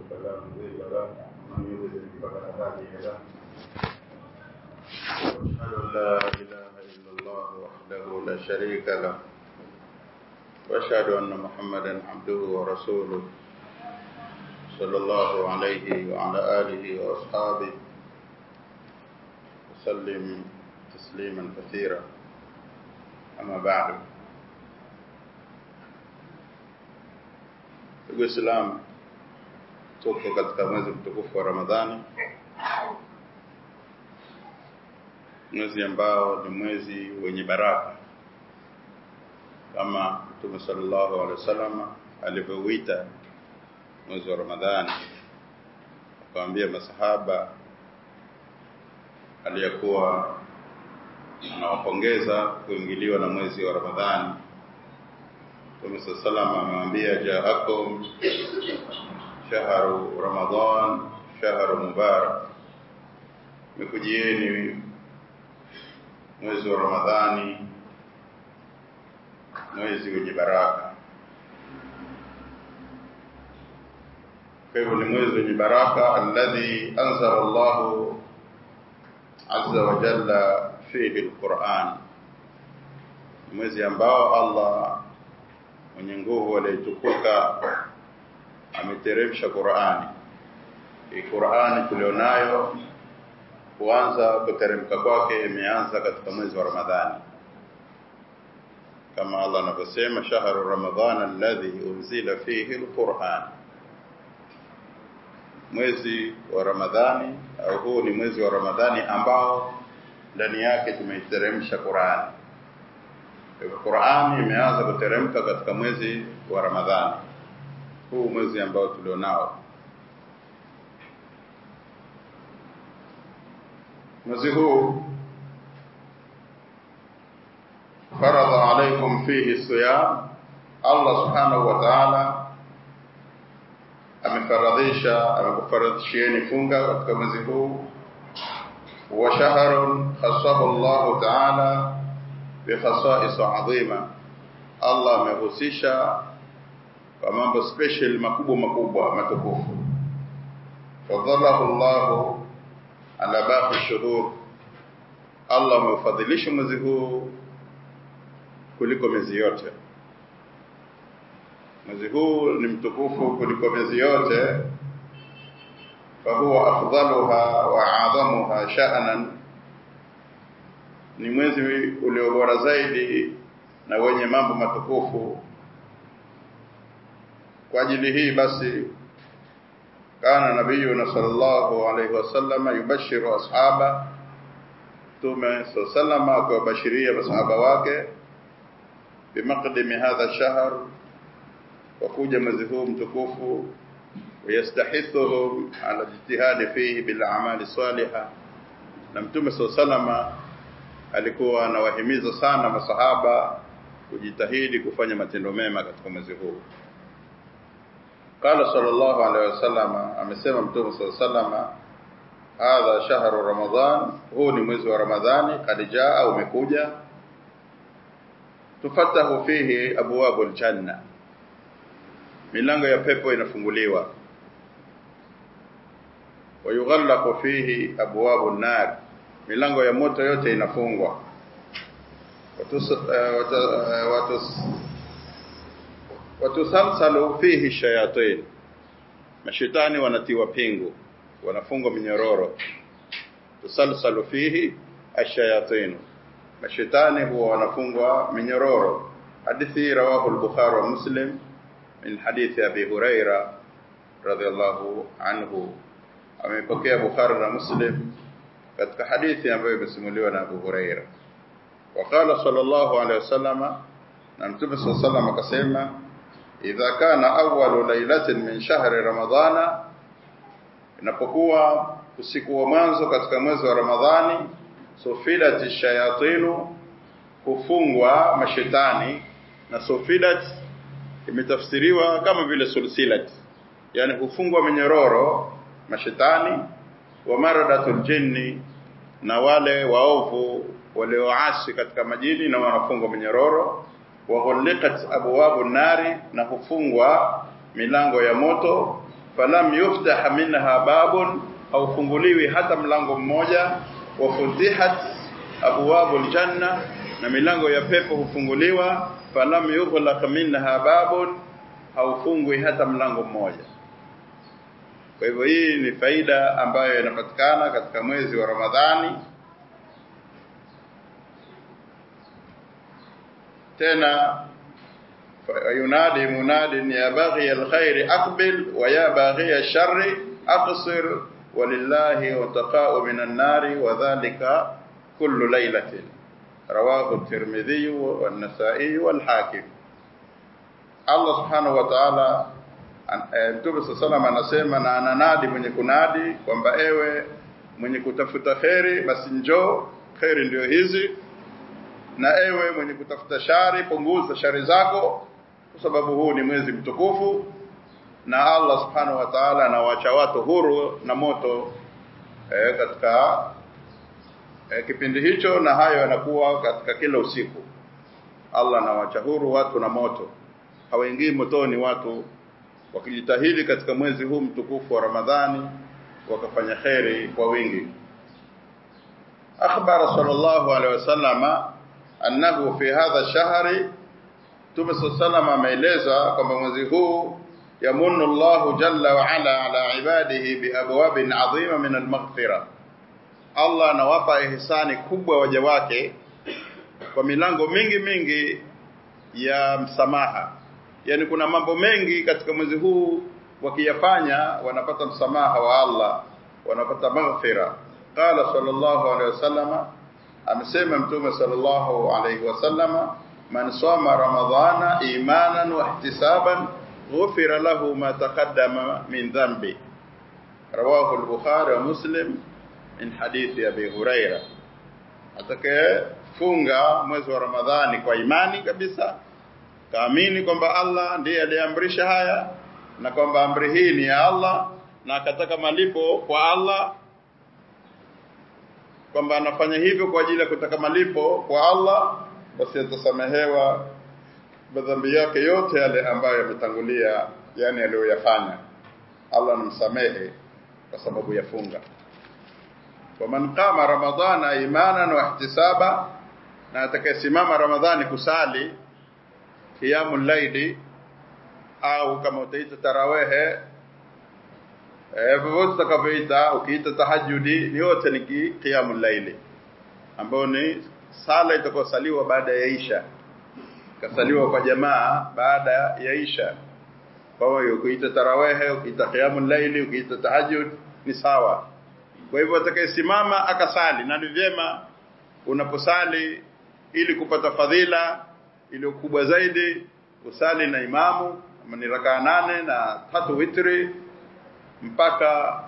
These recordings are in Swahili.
فلا مضل له ومن يضلل فلا هادي له واشهد ان لا اله الا الله وحده لا شريك له واشهد ان محمدا عبده ورسوله صلى الله عليه وعلى اله واصحابه وسلم تسليما كثيرا. اما بعد. Uislamu tuko katika mwezi mtukufu wa Ramadhani, mwezi ambao ni mwezi wenye baraka kama Mtume sallallahu alaihi wasallam alivyouita mwezi wa Ramadhani. Akawaambia masahaba aliyakuwa anawapongeza kuingiliwa na mwezi wa Ramadhani. Mtume sallallahu alaihi wasallam amemwambia, ja'akum shahru Ramadhan shahru mubarak, mekujieni mwezi wa Ramadhani, mwezi wenye baraka. Kwa hivyo ni mwezi wenye baraka, alladhi anzala Allahu azza wa jalla fihi alquran, mwezi ambao Allah mwenye nguvu aliyetukuka ameteremsha Qur'ani. Hii Qur'ani tulionayo kuanza kuteremka kwake imeanza katika mwezi wa Ramadhani, kama Allah anavyosema, shahru ramadhana alladhi unzila fihi alquran, mwezi wa Ramadhani, au huu ni mwezi wa Ramadhani ambao ndani yake tumeiteremsha Qur'ani. Qur'ani imeanza kuteremka katika mwezi wa Ramadhani, huu mwezi ambao tulionao. Mwezi huu faradha alaykum fihi siyam, Allah subhanahu wa ta'ala amekufaradhishieni funga katika mwezi huu. Wa shahrun khassahu Allah ta'ala bi khasa'is 'azima, Allah amehusisha kwa mambo special makubwa matukufu. Fadhalahu Allah ala baqi shuhur, Allah amefadhilisha mwezi huu kuliko miezi yote. Mwezi huu ni mtukufu kuliko miezi yote. Fahuwa afdaluha wa a'zamuha sha'nan, ni mwezi ulio bora zaidi na wenye mambo matukufu. Kwa ajili hii basi kana nabiyuna sallallahu alayhi wasallam yubashiru ashaba, Mtume sallallahu akawabashiria masahaba wake bimaqdimi hadha shahr, wa kuja mwezi huu mtukufu, wayastahithuhum ala ijtihadi fihi bil a'mali salihah. Na Mtume sallallahu alikuwa anawahimiza sana masahaba kujitahidi kufanya matendo mema katika mwezi huu. Qala sallallahu alaihi wasallam, amesema Mtume sallallahu alaihi wasallam, hadha shahru Ramadhan, huu ni mwezi wa Ramadhani, qad jaa, umekuja, tufatahu fihi abwabul janna, milango ya pepo inafunguliwa, wa yughallaqu fihi abwabun nar, milango ya moto yote inafungwa. Watusalsalu fihi shayatin, mashaitani wanatiwa pingu, wanafungwa minyororo. Tusalsalu fihi ashayatin, mashaitani huwa wanafungwa minyororo. Hadithi rawahu al-Bukhari wa Muslim min hadithi Abi Huraira radhiyallahu anhu, amepokea Bukhari na Muslim katika hadithi ambayo imesimuliwa na Abu Huraira. Waqala sallallahu alayhi wasallam, na Mtume sallallahu alayhi wasallam akasema, idha kana awwalu laylatin min shahri ramadhana, inapokuwa usiku wa mwanzo katika mwezi wa Ramadhani, sufilat shayatinu, kufungwa mashaitani. Na sufilat imetafsiriwa kama vile sulsilat, yani kufungwa minyororo mashaitani. Wa maradatul jinni, na wale waovu walioasi katika majini na wanafungwa minyororo. Wa ghuliqat abwabun nari, na kufungwa milango ya moto. falam yuftah minha babun, au funguliwi hata mlango mmoja. Wa futihat abwabul janna, na milango ya pepo hufunguliwa. Falam yughlaq minha babun, au fungwi hata mlango mmoja. Kwa hivyo hii ni faida ambayo inapatikana katika mwezi wa Ramadhani. Tena yunadi munadin ya baghi alkhair aqbil wa ya baghi alsharri aqsir walillahi wataqa'u minan nari wa dhalika kullu laylatin. Rawahu at-Tirmidhi wa an-Nasa'i wal Hakim. Allah subhanahu wa ta'ala Mtume sallallahu anasema, na ananadi mwenye kunadi kwamba ewe mwenye kutafuta khairi basi njoo, khairi ndio hizi, na ewe mwenye kutafuta shari punguza shari zako, kwa sababu huu ni mwezi mtukufu. Na Allah subhanahu wa ta'ala anawaacha watu huru na moto katika kipindi hicho, na hayo yanakuwa katika kila usiku. Allah anawaacha huru watu na moto, hawaingii motoni watu wakijitahidi katika mwezi huu mtukufu wa Ramadhani wakafanya khairi kwa wingi. Akhbara sallallahu alaihi wasallam annahu fi hadha shahri, Mtume sallallahu ameeleza kwamba mwezi huu yamunnu Allahu jalla wa ala ibadihi bi abwabin adhima min al-maghfirah, Allah anawapa ihsani kubwa waja wake kwa milango mingi ya msamaha. Yani kuna mambo mengi katika mwezi huu wakiyafanya wanapata msamaha wa Allah, wanapata maghfira. Qala sallallahu alaihi wasallam, amesema Mtume sallallahu alaihi wasallam, man sama ramadhana imanan wa ihtisaban ghufira lahu ma taqaddama min dhanbi. Rawahu al-Bukhari wa Muslim min hadithi Abi Huraira. Atakaye funga mwezi wa Ramadhani kwa imani kabisa, kaamini kwamba Allah ndiye aliamrisha haya na kwamba amri hii ni ya Allah, na akataka malipo kwa Allah, kwamba anafanya hivyo kwa ajili ya kutaka malipo kwa Allah, basi atasamehewa madhambi yake yote yale ambayo yametangulia, yani aliyoyafanya. Allah anamsamehe kwa sababu ya funga. Wa man qama ramadhana imanan wa ihtisaba, na atakayesimama Ramadhani kusali qiyamul layli, au kama utaita tarawehe, vote takavyoita, ukiita tahajjudi, yote ni qiyamul layli, ambao ni sala itakayosaliwa baada ya Isha, kasaliwa kwa jamaa baada ya Isha. Kwa hiyo ukiita tarawehe, ukiita qiyamul layli, ukiita tahajjud ni sawa. Kwa hivyo atakayesimama akasali, na ni vyema unaposali ili kupata fadhila iliyo kubwa zaidi usali na imamu, kama ni rakaa 8 na 3 witri, mpaka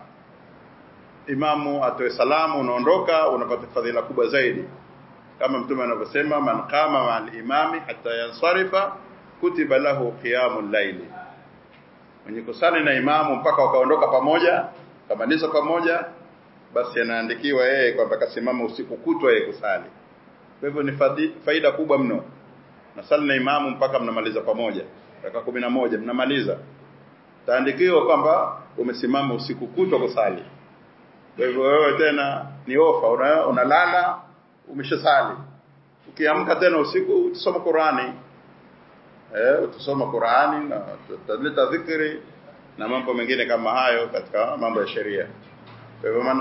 imamu atoe salamu unaondoka, unapata fadhila kubwa zaidi. Kama Mtume anavyosema, man qama ma'al imami hatta yansarifa kutiba lahu qiyamul layli, mwenye kusali na imamu mpaka wakaondoka pamoja, kamaliza pamoja, basi anaandikiwa yeye kwamba kasimama usiku kutwa yeye kusali. Kwa hivyo ni faida kubwa mno. Na sali na imamu mpaka mnamaliza pamoja, raka 11 mnamaliza, taandikiwa kwamba umesimama usiku kutwa kusali. Kwa hivyo wewe tena ni ofa, unalala umeshasali, ukiamka tena usiku utasoma Qur'ani, utasoma Qur'ani na utaleta dhikri na mambo mengine kama hayo katika mambo ya sheria. Kwa hivyo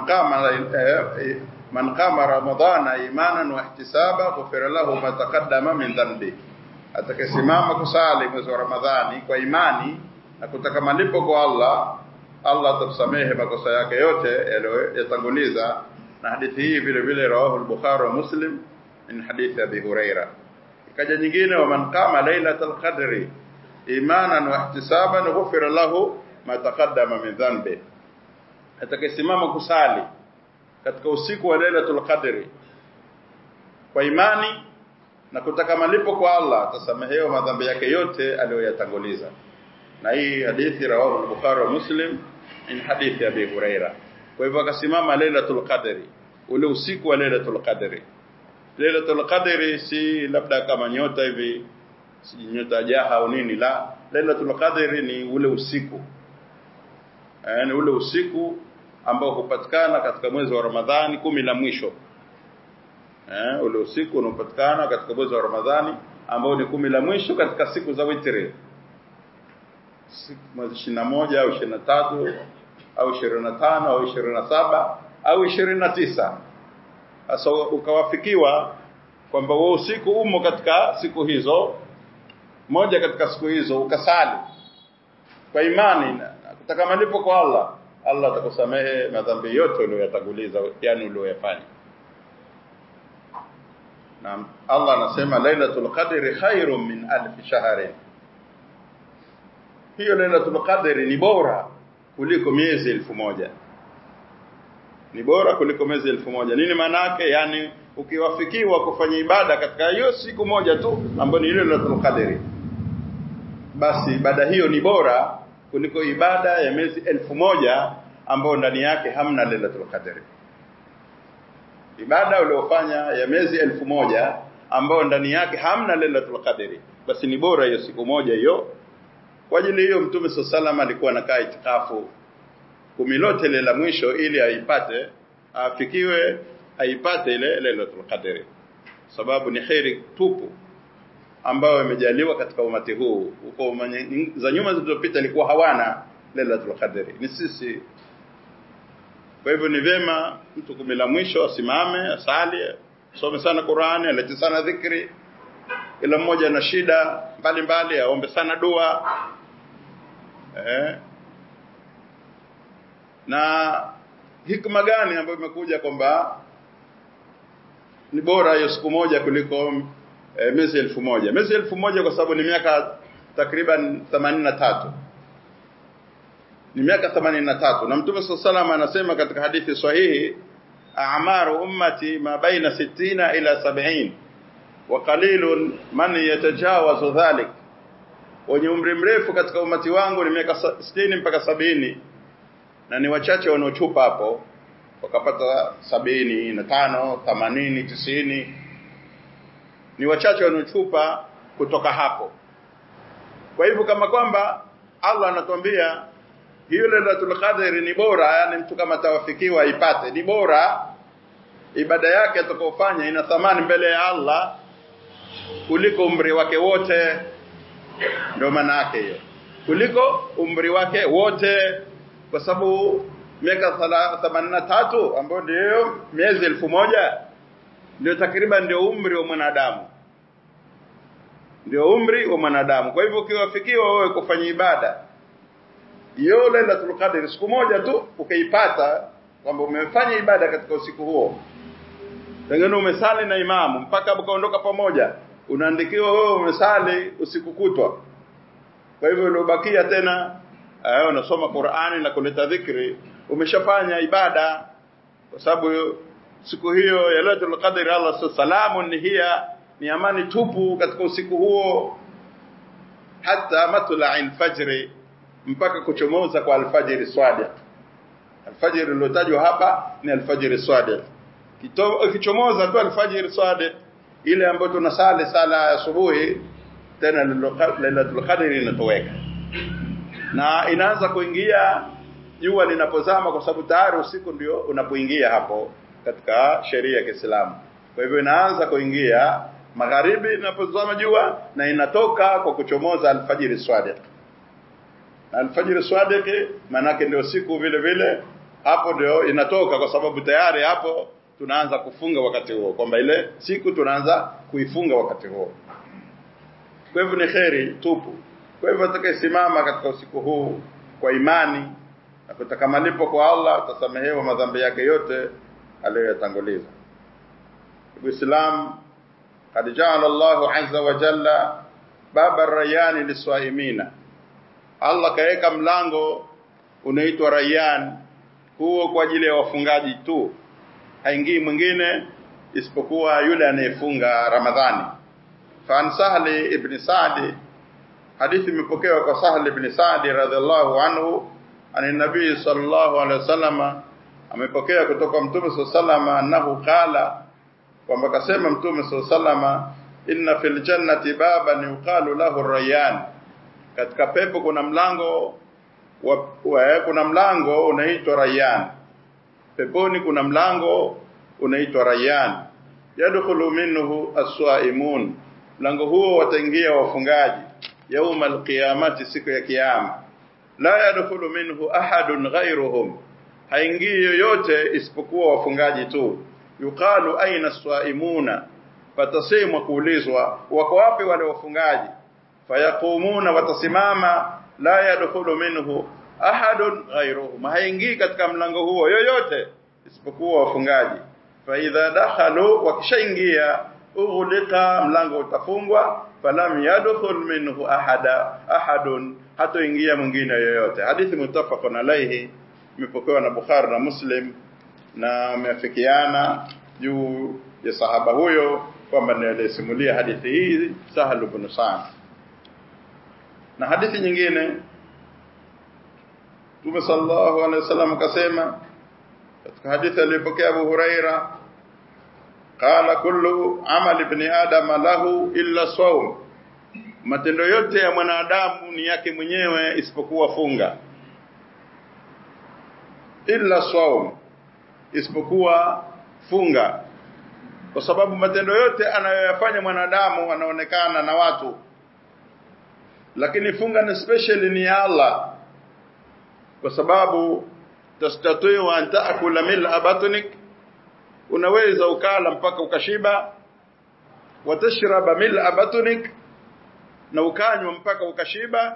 man qama ramadhana imanan wa ihtisaba ghufira lahu ma taqaddama min dhanbi, atakayesimama kusali mwezi wa Ramadhani kwa imani na kutaka malipo kwa Allah, Allah atamsamehe makosa yake yote yaliyotanguliza. Na hadithi hii vile vile rawahu al-Bukhari wa Muslim min hadithi Abi Huraira. Ikaja nyingine, wa man qama lailatul qadri imanan wa ihtisaban ghufira lahu ma taqaddama min dhanbi, atakayesimama kusali katika usiku wa Lailatul Qadri kwa imani na kutaka malipo kwa Allah, atasamehewa madhambi yake yote aliyoyatanguliza. Na hii hadithi rawahu al-Bukhari wa Muslim in hadithi Abi Huraira. Kwa hivyo akasimama Lailatul Qadri, ule usiku wa Lailatul Qadri. Lailatul Qadri si labda kama nyota hivi, si nyota jaha au nini, la. Lailatul Qadri ni ule usiku. ni ule usiku ambao hupatikana katika mwezi wa Ramadhani 10 la mwisho. Ule usiku unapatikana katika mwezi wa Ramadhani ambao ni 10 la mwisho katika siku za witri. Mwezi 21 au 23 au 25 au 27 au 29. Sasa ukawafikiwa kwamba wewe usiku umo katika siku hizo, moja katika siku hizo ukasali kwa imani na kutaka malipo kwa Allah, Allah atakusamehe madhambi yote uliyoyatanguliza, yani uliyoyafanya. Na Allah anasema Lailatul Qadri khairun min alf shahr. Hiyo Lailatul Qadri ni bora kuliko miezi 1000. Ni bora kuliko miezi 1000. Nini maana yake? Yani ukiwafikiwa kufanya ibada katika hiyo siku moja tu ambayo ni ile Lailatul Qadri, basi ibada hiyo ni bora kuliko ibada ya miezi 1000 ambayo ndani yake hamna Lailatul Qadri. Ibada uliyofanya ya miezi 1000 ambayo ndani yake hamna Lailatul Qadri, basi ni bora hiyo siku moja hiyo. Kwa ajili hiyo Mtume SAW alikuwa anakaa itikafu 10 lote la mwisho ili aipate, afikiwe aipate ile Lailatul Qadri, sababu ni khairi tupu ambayo imejaliwa katika umati huu. Huko za nyuma zilizopita ilikuwa hawana Lailatul Qadri, ni sisi. Kwa hivyo ni vema mtu 10 la mwisho asimame, asali, some sana Qur'ani, alete sana dhikri. Ila mmoja na shida mbalimbali aombe sana dua. Na hikma gani ambayo imekuja kwamba ni bora hiyo siku moja kuliko miezi 1000? Miezi 1000 kwa sababu ni miaka takriban 83. Ni miaka 83. Na Mtume SAW anasema katika hadithi sahihi, a'maru ummati ma baina 60 ila 70 wa qalilun man yatajawazu dhalik. Wenye umri mrefu katika umati wangu ni miaka 60 mpaka 70, na ni wachache wanaochupa hapo wakapata 75, 80, 90. Ni wachache wanaochupa kutoka hapo. Kwa hivyo kama kwamba Allah anatuambia hiyo Lailatul Qadri ni bora, yani mtu kama tawafikiwa ipate, ni bora, ibada yake atakayofanya ina thamani mbele ya Allah kuliko umri wake wote. Ndio maana yake hiyo, kuliko umri wake wote, kwa sababu miaka 83 ambayo ndio miezi 1000 ndio takriban ndio umri wa mwanadamu. Ndio umri wa mwanadamu. Kwa hivyo ukiwafikiwa wewe kufanya ibada hiyo Lailatul Qadri siku moja tu ukaipata, kwamba umefanya ibada katika usiku huo, pengine umesali na imamu mpaka mkaondoka pamoja, unaandikiwa wewe umesali usiku kutwa. Kwa hivyo uliobakia tena unasoma Qur'ani na kuleta dhikri, umeshafanya ibada, kwa sababu siku hiyo ya Lailatul Qadri Allah salamun hiya, ni amani tupu katika usiku huo, hata matla'il fajri, mpaka kuchomoza kwa alfajiri swadiq. Alfajiri lilotajwa hapa ni alfajiri swadiq. Kichomoza tu alfajiri swadiq, ile ambayo tunasali sala asubuhi, tena Lailatul Qadri inatoweka na inaanza kuingia jua linapozama, kwa sababu tayari usiku ndio unapoingia hapo katika sheria ya Kiislamu. Kwa hivyo inaanza kuingia magharibi linapozama jua, na inatoka kwa kuchomoza alfajiri swadiq. Na alfajiri swadiq maana yake ndio siku vile vile, hapo ndio inatoka, kwa sababu tayari hapo tunaanza kufunga wakati huo, kwamba ile siku tunaanza kuifunga wakati huo. Kwa hivyo ni khairi tupu. Kwa hivyo atakayesimama katika usiku huu kwa imani na kutaka malipo kwa Allah, atasamehewa madhambi yake yote aliyoyatanguliza. Uislamu, qad ja'ala Allahu 'azza wa jalla baba ar-rayyan lis-sa'imina. Allah kaeka mlango unaitwa Rayyan, huo kwa ajili ya wafungaji tu, haingii mwingine isipokuwa yule anayefunga Ramadhani. Fa Sahli ibn Sa'd, hadithi imepokewa kwa Sahli ibn Sa'd radhiallahu anhu, an-nabii sallallahu alaihi wasallam, amepokea kutoka Mtume sallallahu alaihi wasallam annahu qala, kwamba kasema Mtume sallallahu alaihi wasallam, inna fil jannati baban yuqalu lahu Rayyan, katika pepo kuna mlango kuna mlango unaitwa Rayyan. Peponi kuna mlango unaitwa Rayyan. Yadkhulu minhu as-saimun. Mlango huo wataingia wafungaji يوم القيامة, siku ya kiyama. La yadkhulu minhu ahadun ghayruhum, haingii yoyote isipokuwa wafungaji tu. Yuqalu aina as-saimuna, fatasemwa kuulizwa wako wapi wale wafungaji. Fayaqumuna, watasimama. La yadkhulu minhu ahadun ghayruhum, haingii katika mlango huo yoyote isipokuwa wafungaji. Fa idha dakhalu, wakishaingia, ughliqa, mlango utafungwa. Falam yadkhul minhu ahadun, hatoingia mwingine yoyote. Hadithi muttafaqun alayhi, imepokewa na Bukhari na Muslim, na wameafikiana juu ya sahaba huyo kwamba ndiye alisimulia hadithi hii, Sahal ibn Sa'd. Na hadithi nyingine Mtume sallallahu alayhi wasallam akasema katika hadithi aliyopokea Abu Huraira, qala kullu amali ibn adam lahu illa sawm, matendo yote ya mwanadamu ni yake mwenyewe isipokuwa funga. Illa sawm, isipokuwa funga. Kwa sababu matendo yote anayoyafanya mwanadamu anaonekana na watu, lakini funga ni special, ni ya Allah. Kwa sababu tastati'u an ta'kula mil'a batnik, unaweza ukala mpaka ukashiba. Watashraba mil'a batnik, na ukanywa mpaka ukashiba.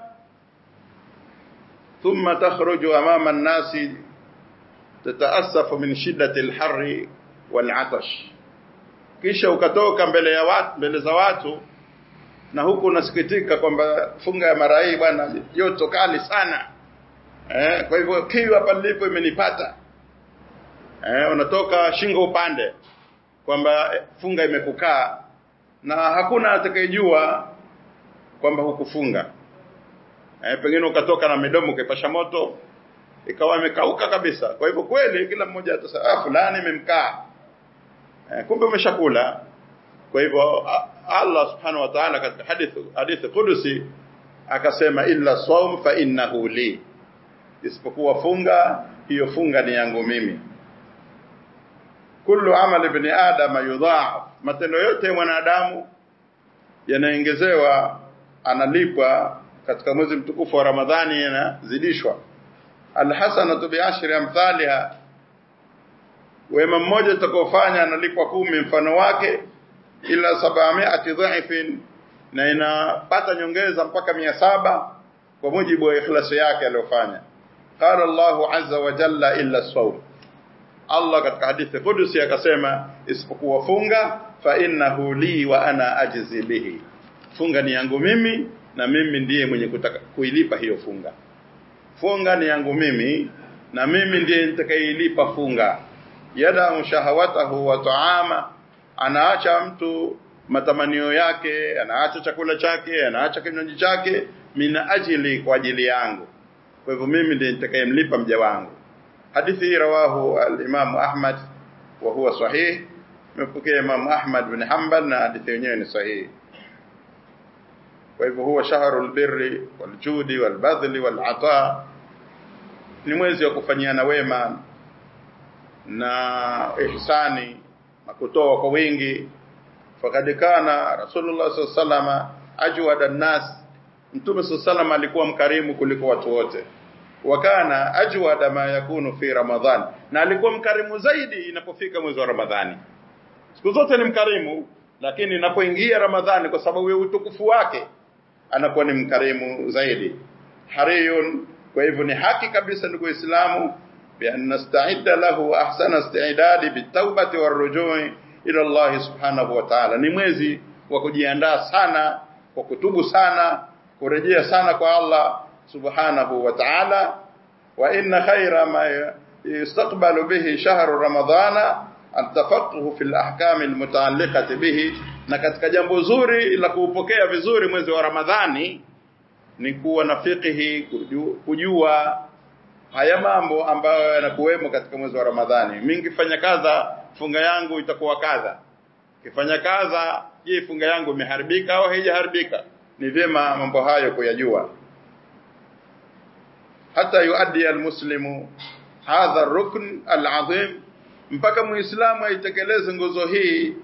Thumma takhruju amama an-nasi tata'assafu min shiddati al-harri wal-'atash, kisha ukatoka mbele za watu na huku unasikitika kwamba funga ya mara hii bwana joto kali sana. Kwa hivyo kiu hapa nilipo imenipata. Unatoka shingo upande kwamba funga imekukaa, na hakuna atakayejua kwamba hukufunga. Pengine ukatoka na midomo kipasha moto ikawa imekauka kabisa. Kwa hivyo kweli kila mmoja atasema fulani imemkaa, kumbe umeshakula. Kwa hivyo Allah subhanahu wa ta'ala katika hadithi qudusi akasema illa sawm fa innahu li, isipokuwa funga, hiyo funga ni yangu mimi. Kullu amali ibn adam yudha'af, matendo yote ya mwanadamu yanaongezewa, analipwa katika mwezi mtukufu wa Ramadhani, yanazidishwa. Alhasanatu bi'ashri amthaliha, wema mmoja utakofanya analipwa 10 mfano wake, ila 700 dha'ifin, na inapata nyongeza mpaka 700 kwa mujibu wa ikhlasi yake aliyofanya. Qala Allahu azza wa jalla illa sawm, Allah katika hadithi qudusi akasema isipokuwa funga, fa innahu li wa ana ajzi bihi, funga ni yangu mimi na mimi ndiye mwenye kutaka kuilipa hiyo funga. Funga ni yangu mimi na mimi ndiye nitakayeilipa funga. Yada shahawatahu wa ta'ama, anaacha mtu matamanio yake, anaacha chakula chake, anaacha kinywaji chake, mina ajili, kwa ajili yangu. Kwa hivyo mimi ndiye nitakayemlipa mja wangu. Hadithi hii rawahu al-Imam Ahmad wa huwa sahih, mpokea Imam Ahmad bin Hanbal, na hadithi yenyewe ni sahihi. Kwa hivyo huwa shahrul birri wal judi wal badli wal ata, ni mwezi wa kufanyiana wema na ihsani na kutoa kwa wingi. Fakad kana Rasulullah sallallahu alaihi wasallam ajwada an-nas, Mtume sallallahu alaihi wasallam alikuwa mkarimu kuliko watu wote. Wakana ajwada ma yakunu fi Ramadhan, na alikuwa mkarimu zaidi inapofika mwezi wa Ramadhani. Siku zote ni mkarimu, lakini inapoingia Ramadhani kwa sababu ya utukufu wake anakuwa ni mkarimu zaidi. Hariyun, kwa hivyo ni haki kabisa ndugu Waislamu, bi an nasta'idda lahu ahsana isti'dadi bitawbati warujui ila Allah subhanahu wa ta'ala. Ni mwezi wa kujiandaa sana, kwa kutubu sana, kurejea sana kwa Allah subhanahu wa ta'ala. Wa inna khayra ma yastaqbalu bihi shahru ramadhana at-tafaqquh fi al-ahkam al-muta'alliqati bihi, na katika jambo zuri la kuupokea vizuri mwezi wa Ramadhani ni kuwa na fiqhi, kujua haya mambo ambayo yanakuwemo katika mwezi wa Ramadhani. Mimi nikifanya kadha funga yangu itakuwa kadha, kifanya kadha je funga yangu imeharibika au haijaharibika? Ni vyema mambo hayo kuyajua. hata yuaddi almuslimu hadha ar-rukn al-azim, mpaka muislamu aitekeleze nguzo hii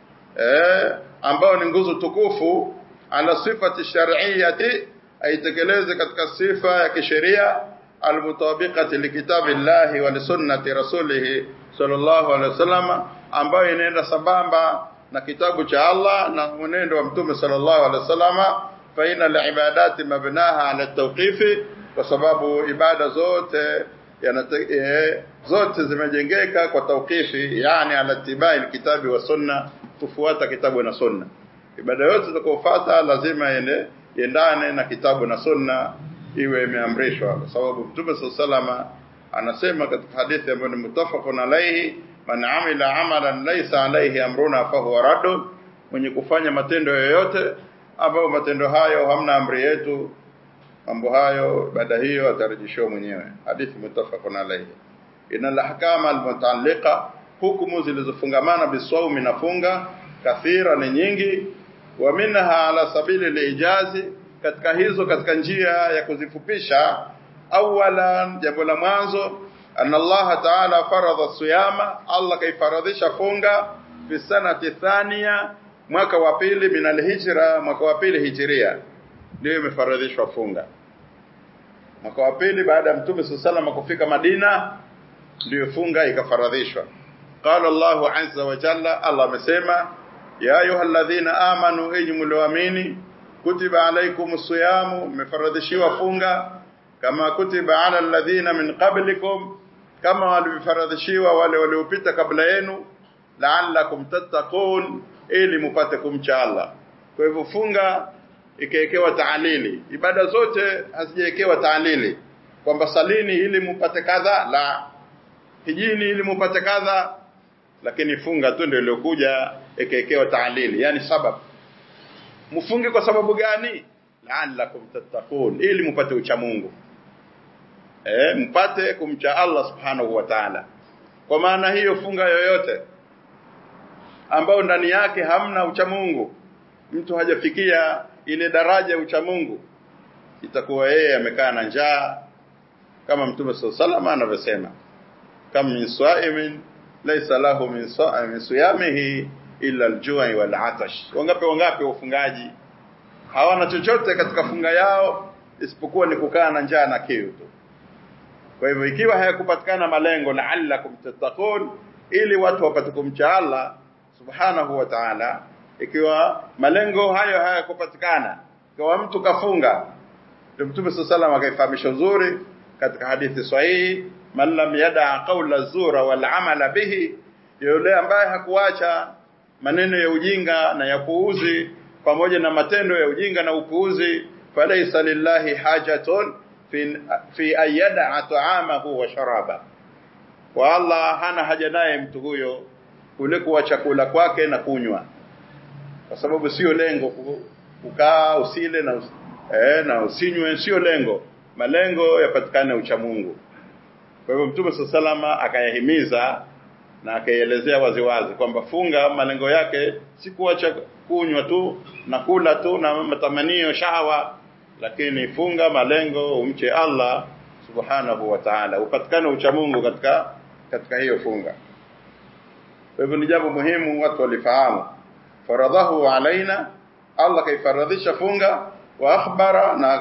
ambayo ni nguzo tukufu, ala sifati shar'iyyati, aitekeleze katika sifa ya kisheria, almutabiqati likitabillahi wa lisunnati rasulih sallallahu alaihi wasallam, ambayo inaenda sambamba na kitabu cha Allah na mwenendo wa mtume sallallahu alaihi wasallam. Fa ina al-ibadati mabnaha ala at-tawqif, kwa sababu ibada zote zote zimejengeka kwa tawqifi, yani ala tibai alkitabi wa sunna, kufuata kitabu na sunna. Ibada yote tutakayofuata lazima iendane na kitabu na sunna, iwe imeamrishwa, kwa sababu mtume sallallahu alaihi wasallam anasema katika hadithi ambayo ni muttafaqun alayhi, man amila amalan laysa alayhi amruna fahuwa raddun, mwenye kufanya matendo yoyote ambayo matendo hayo hamna amri yetu, mambo hayo baada hiyo atarejeshwa mwenyewe. Hadithi muttafaqun alayhi. Inal ahkama almutaalliqa, hukumu zilizofungamana bisawmi na funga, kathira ni nyingi, wa minha ala sabili lijazi, katika hizo katika njia ya kuzifupisha. Awalan, jambo la mwanzo, anna Allah ta'ala faradha siyama, Allah kaifaradhisha funga fi sanati thania, mwaka wa pili min alhijra, mwaka wa pili hijiria ndio imefaradhishwa funga. Mwaka wa pili baada ya mtume sallallahu alaihi wasallam kufika Madina ndio funga ikafaradhishwa. Qala Allahu azza wa jalla, Allah amesema, ya ayyuhalladhina amanu, enyi mlioamini, kutiba alaykumus siyamu, mmefaradhishiwa funga, kama kutiba ala alladhina min qablikum, kama walivyofaradhishiwa wale waliopita kabla yenu, la'allakum tattaqun, ili mpate kumcha Allah. Kwa hivyo funga ikaekewa taalili. Ibada zote hazijaekewa taalili kwamba salini ili mpate kadha, la hijini ili mpate kadha, lakini funga tu ndio iliyokuja ikaekewa taalili, yani sababu. Mfunge kwa sababu gani? La'allakum tattaqun, ili mpate ucha Mungu, mpate kumcha Allah subhanahu wa ta'ala. Kwa maana hiyo funga yoyote ambao ndani yake hamna ucha Mungu, mtu hajafikia ile daraja ya ucha Mungu, itakuwa yeye amekaa na njaa, kama mtume sallallahu alaihi wasallam anavyosema, kam min sa'imin laysa lahu min siyamihi illa al-ju'i wal 'atash. Wangapi wafungaji hawana chochote katika funga yao isipokuwa ni kukaa na njaa na kiu tu. Kwa hivyo ikiwa hayakupatikana malengo la'allakum tattaqun, ili watu wapate kumcha Allah subhanahu wa ta'ala, ikiwa malengo hayo hayakupatikana, kwa mtu kafunga, Mtume sallallahu akaifahamisha uzuri katika hadithi sahihi, man lam yada qawla zura wal amala bihi, yule ambaye hakuacha maneno ya ujinga na ya puuzi pamoja na matendo ya ujinga na upuuzi, falaysa lillahi hajatun fi ayyada ta'amahu wa sharaba, wa Allah hana haja naye mtu huyo kuliko chakula kwake na kunywa, kwa sababu sio lengo kukaa usile na usinywe, sio lengo. Malengo yapatikane ucha Mungu. Kwa hivyo Mtume sallallahu akayahimiza na akaelezea waziwazi kwamba funga malengo yake si kuacha kunywa tu na kula tu na matamanio shahawa, lakini funga malengo umche Allah subhanahu wa ta'ala, upatikane ucha Mungu katika hiyo funga. Kwa hivyo ni jambo muhimu watu walifahamu. Faradhahu alaina, Allah kaifaradhisha funga, wa akhbara, na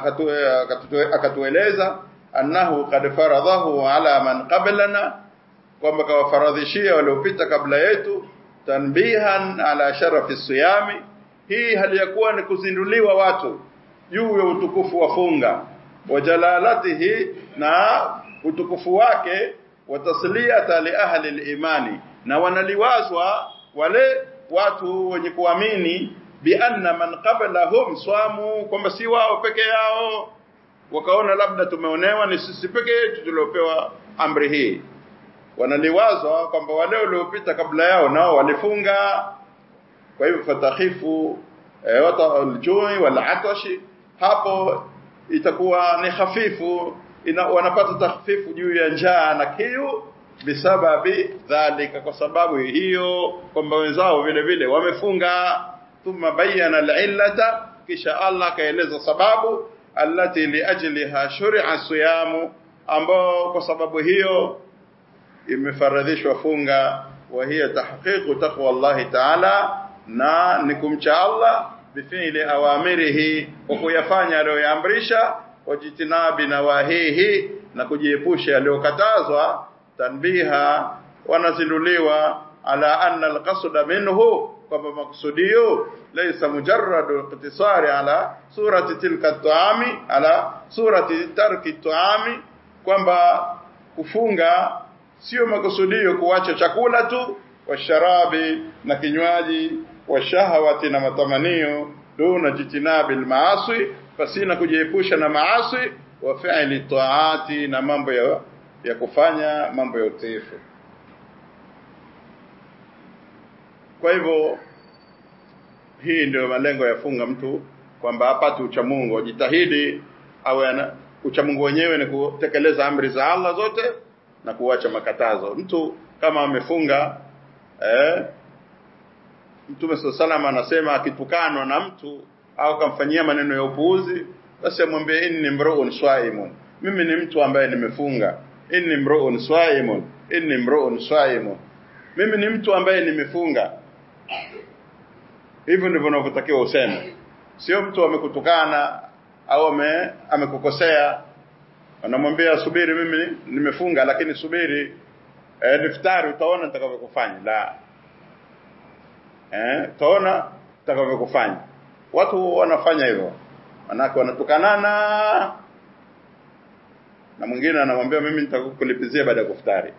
akatueleza annahu qad faradhahu ala man qablana, kwamba kawafaradhishia waliopita kabla yetu, tanbihan ala sharafi siyami, hii hali ya kuwa ni kuzinduliwa watu juu ya utukufu wa funga, wa jalalatihi, na utukufu wake, wa tasliyata li ahli al-imani, na wanaliwazwa wale watu wenye kuamini, bi anna man qablahum swamu, kwamba si wao peke yao wakaona labda tumeonewa, ni sisi peke yetu tuliopewa amri hii. Wanaliwazwa kwamba wale waliopita kabla yao nao walifunga. Kwa hivyo fatakhifu wata al-ju'i wal 'atashi, hapo itakuwa ni hafifu, wanapata takhfifu juu ya njaa na kiu, bisababi dhalika, kwa sababu hiyo kwamba wenzao vile vile wamefunga. Thumma bayyana al-illata, kisha Allah kaeleza sababu allati liajliha shuri'a siyamu, ambao kwa sababu hiyo imefaradhishwa funga, wa hiya tahqiqu taqwa Allah ta'ala, na ni kumcha Allah bifi'li awamirihi, kwa kuyafanya aliyoamrisha, wajitinabi nawahihi, na kujiepusha aliyokatazwa. Tanbiha, wanaziluliwa ala anna alqasda minhu, kwamba maksudio laysa mujarradu iqtisari ala surati tilka at-ta'ami ala surati tarki at-ta'ami, kwamba kufunga sio makusudio kuacha chakula tu, washarabi na kinywaji, washahawati na matamanio, duna jitinabi al-maasi, pasina kujiepusha na maasi, wa fi'li ta'ati, na mambo ya kufanya mambo ya utiifu. Kwa hivyo hii ndio malengo ya funga mtu, kwamba apate uchamungu, ajitahidi awe uchamungu wenyewe ni kutekeleza amri za Allah zote na kuacha makatazo. Mtu kama amefunga Mtume sallallahu anasema akitukanwa na mtu au kamfanyia maneno ya upuuzi, basi amwambie inni mru'un swaimun, mimi ni mtu ambaye nimefunga. Inni mru'un swaimun, inni mru'un swaimun, mimi ni mtu ambaye nimefunga. Hivyo ndivyo unavyotakiwa useme. Sio mtu amekutukana au amekukosea anamwambia subiri mimi nimefunga, lakini subiri iftari utaona nitakavyokufanya. La, utaona nitakavyokufanya. Watu wanafanya hivyo, manake wanatukanana, na mwingine anamwambia mimi nitakukulipizia baada ya kuftari.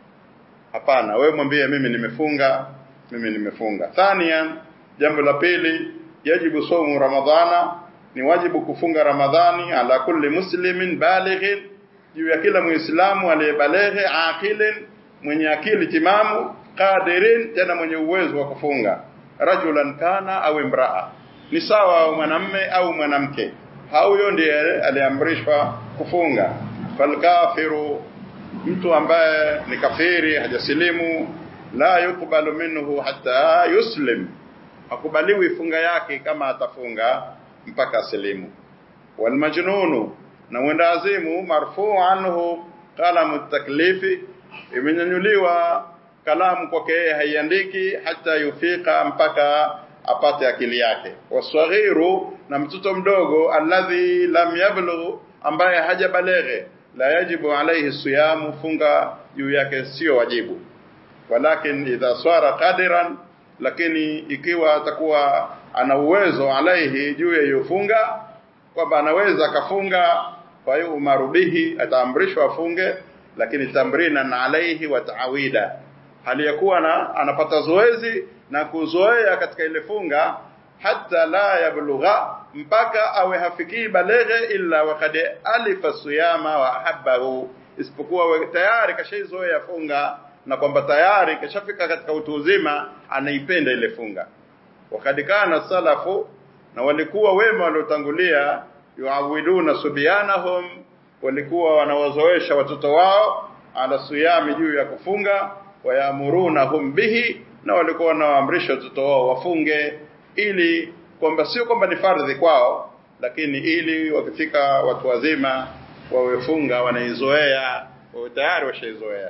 Hapana, wewe mwambie mimi nimefunga, mimi nimefunga. Thania, jambo la pili, yajibu saumu ramadhana, ni wajibu kufunga Ramadhani ala kulli muslimin balighin, juu ya kila muislamu aliyebalighi, aqilin, mwenye akili timamu, qadirin, tena mwenye uwezo wa kufunga, rajulan kana au imraa, ni sawa mwanamume au mwanamke, huyo ndiye aliamrishwa kufunga. Falkafiru, mtu ambaye ni kafiri hajasilimu, la yuqbalu minhu hatta yuslim, hakubaliwi funga yake kama atafunga mpaka asilimu. Wal majnunu, na mwenda azimu, marfu anhu qalamu taklifi, imenyanyuliwa kalamu kwake haiandiki, hata yufika, mpaka apate akili yake. Wasaghiru, na mtoto mdogo, alladhi lam yablugh, ambaye hajabaleghe, la yajibu alayhi siyamu, funga juu yake sio wajibu. Walakin idha swara qadiran, lakini ikiwa atakuwa ana uwezo alayhi, juu ya yofunga, kwamba anaweza kafunga, kwa hiyo umarubihi, ataamrishwa afunge, lakini tamrinan alayhi wa ta'awida, hali yakuwa anapata zoezi na kuzoea katika ile funga, hatta la yablugha, mpaka awe hafikii baleghe, illa waqad alifa siyama wa ahabbahu, isipokuwa tayari kashaizoea funga, na kwamba tayari kashafika katika utu uzima, anaipenda ile funga. Wakad kana salafu, na walikuwa wema waliotangulia, yuawiduna subyanahum, walikuwa wanawazoesha watoto wao ala siyami, juu ya kufunga, wayamurunahum bihi, na walikuwa wanawaamrisha watoto wao wafunge, ili kwamba sio kwamba ni fardhi kwao, lakini ili wakifika watu wazima wawefunga, wanaizoea, wawe tayari washaizoea.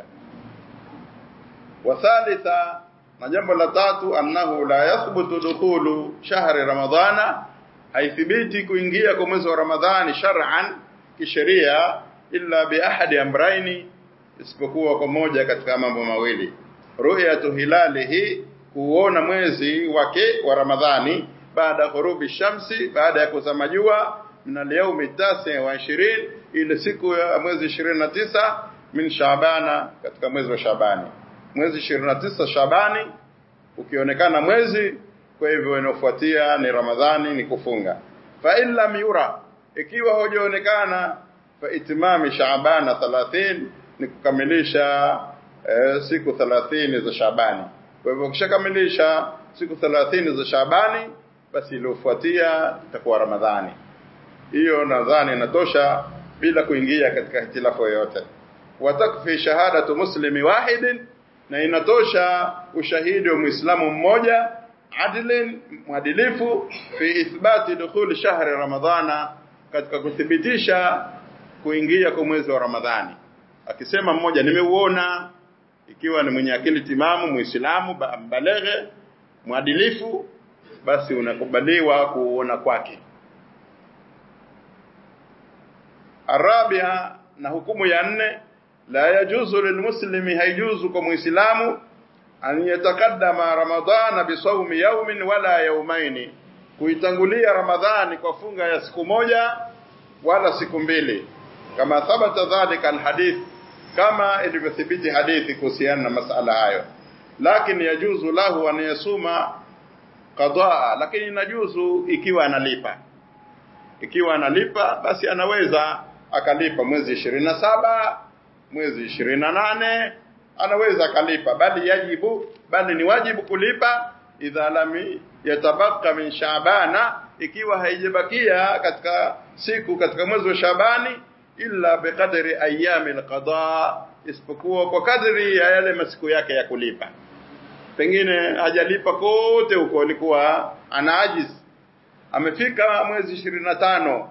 Wathalitha, na jambo la tatu, annahu la yathbutu dukhulu shahri ramadhana, haithibiti kuingia kwa mwezi wa Ramadhani shar'an, kisheria, illa bi ahadi amraini, isipokuwa kwa moja katika mambo mawili. Ru'yatu hilalihi, kuona mwezi wake wa Ramadhani, baada ghurubi shamsi, baada ya kuzama jua, min al-yawmi 29, ile siku ya mwezi 29 min Shaabana, katika mwezi wa Shaabani. Mwezi 29 Shaabani ukionekana mwezi, kwa hivyo inafuatia ni Ramadhani, ni kufunga. Fa illa yura, ikiwa hujaonekana, fa itmami Shaabana 30, ni kukamilisha siku 30 za Shaabani. Kwa hivyo ukishakamilisha siku 30 za Shaabani, basi iliyofuatia itakuwa Ramadhani. Hiyo nadhani inatosha bila kuingia katika hitilafu yoyote. Watakfi shahadatu muslimi wahidin, na inatosha ushahidi wa muislamu mmoja, adilin, mwadilifu, fi ithbati dukhuli shahri ramadhana, katika kuthibitisha kuingia kwa mwezi wa Ramadhani. Akisema mmoja nimeuona, ikiwa ni mwenye akili timamu, Muislamu mbaleghe, mwadilifu, basi unakubaliwa kuona kwake. Arabia, na hukumu ya 4, la yajuzu lilmuslimi, haijuzu kwa Muislamu an yataqaddama Ramadhana bisawmi yawmin wala yawmayn, kuitangulia Ramadhani kwa funga ya siku moja wala siku mbili, kama thabata dhalika alhadith, kama ilivyothibiti hadithi kuhusiana na masala hayo. Lakini yajuzu lahu an yasuma qadaa, lakini inajuzu ikiwa analipa. Ikiwa analipa basi anaweza akalipa mwezi 27, mwezi 28, anaweza akalipa, bali ni wajibu kulipa idha lam yatabaqqa min Shaabana, ikiwa haijabakia katika siku katika mwezi wa Shaabani, illa biqadri ayami alqada, isipokuwa kwa kadri ya yale masiku yake ya kulipa. Pengine hajalipa kote huko, alikuwa anaajiz, amefika mwezi 25,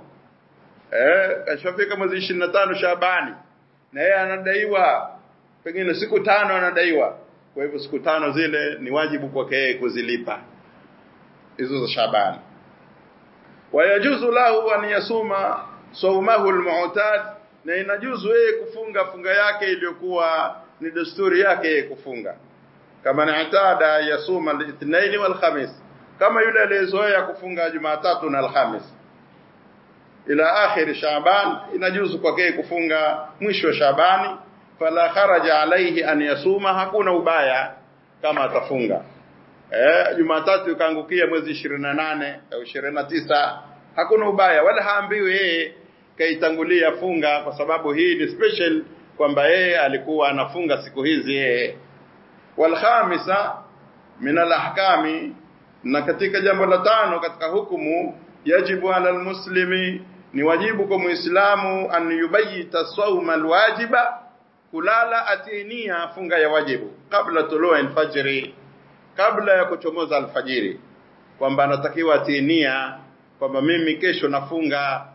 kashafika mwezi 25 Shaabani, na yeye anadaiwa pengine siku 5 anadaiwa. Kwa hivyo siku 5 zile ni wajibu kwake yeye kuzilipa hizo za Shaabani. Wayajuzu lahu an yasuma sawmahu almu'tad, na inajuzu yeye kufunga funga yake iliyokuwa ni desturi yake kufunga, kama anaatada yasuma al-ithnain wal-khamis, kama yule aliyezoea kufunga Jumatatu na Alhamis ila akhir Shaaban, inajuzu kwake kufunga mwisho wa Shaabani. Fala kharaja alayhi an yasuma, hakuna ubaya kama atafunga. Jumatatu ikaangukia mwezi 28 au 29, hakuna ubaya, wala haambiwi yeye kaitangulia funga, kwa sababu hii ni special kwamba yeye alikuwa anafunga siku hizi yeye. Wal khamisa min al ahkami, na katika jambo la 5 katika hukumu, yajibu ala almuslimi, ni wajibu kwa Muislamu an yubayita sawma alwajiba, kulala atinia funga ya wajibu kabla tulua alfajiri, kabla ya kuchomoza alfajiri, kwamba anatakiwa atinia kwamba mimi kesho nafunga.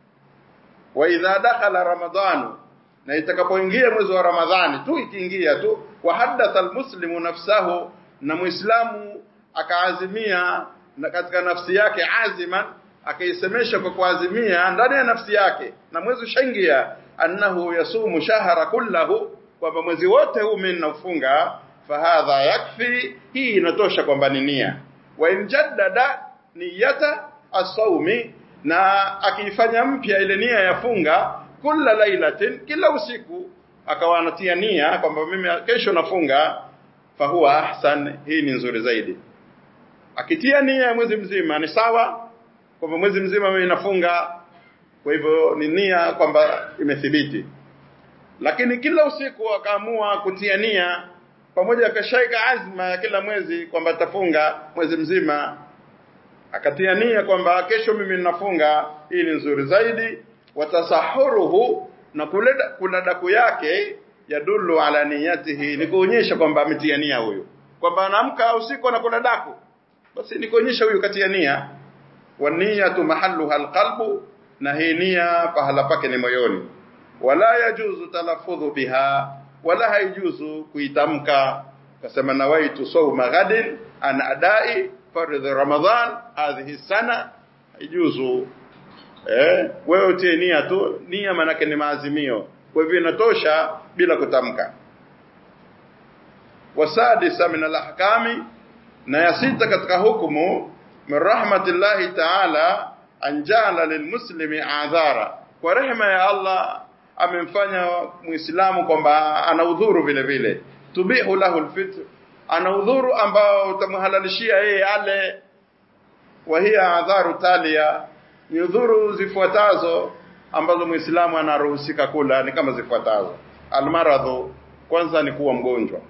Wa idha dakhala Ramadhanu, na itakapoingia mwezi wa Ramadhani tu, ikiingia tu, wa hadatha almuslimu nafsahu, na Muislamu akaazimia na katika nafsi yake, aziman, akaisemesha kwa kuazimia ndani ya nafsi yake, na mwezi ushaingia, annahu yasumu shahra kullahu, kwamba mwezi wote huu mimi nafunga, fahadha yakfi, hii inatosha kwamba ni nia. Wa injaddada niyata as-sawmi, na akifanya mpya ile nia ya funga, kila lailatin, kila usiku akawa anatia nia kwamba mimi kesho nafunga, fahuwa ahsan, hii ni nzuri zaidi. Akitia nia ya mwezi mzima ni sawa, kwamba mwezi mzima mimi nafunga, kwa hivyo ni nia kwamba imethibiti. Lakini kila usiku akaamua kutia nia, pamoja akashaika azma ya kila mwezi kwamba atafunga mwezi mzima, akatia nia kwamba kesho mimi ninafunga, hii ni nzuri zaidi. Watasahuruhu, na kula daku yake, yadullu ala niyatihi, ni kuonyesha kwamba ametia nia huyu, kwamba anaamka usiku anakula daku, basi ni kuonyesha huyu katia nia. Wa niyatu mahalluha alqalbu, na hii nia pahala pake ni moyoni. Wala yajuzu talaffudhu biha, wala haijuzu kuitamka kasema nawaitu sawma ghadin an adai fardh Ramadhan hadhihi sana, haijuzu. Wewe utie nia tu, nia maana yake ni maazimio, kwa hivyo inatosha bila kutamka. Wasadisa min alahkami, na ya 6 katika hukumu, min rahmatillahi ta'ala anjala lilmuslimi adhara, kwa rehema ya Allah amemfanya Muislamu kwamba ana udhuru vile vile, tubihu lahu alfitr, ana udhuru ambao utamhalalishia yeye ale. Wa hiya adharu talia, ni udhuru zifuatazo ambazo Muislamu anaruhusika kula, ni kama zifuatazo. Almaradhu, kwanza ni kuwa mgonjwa,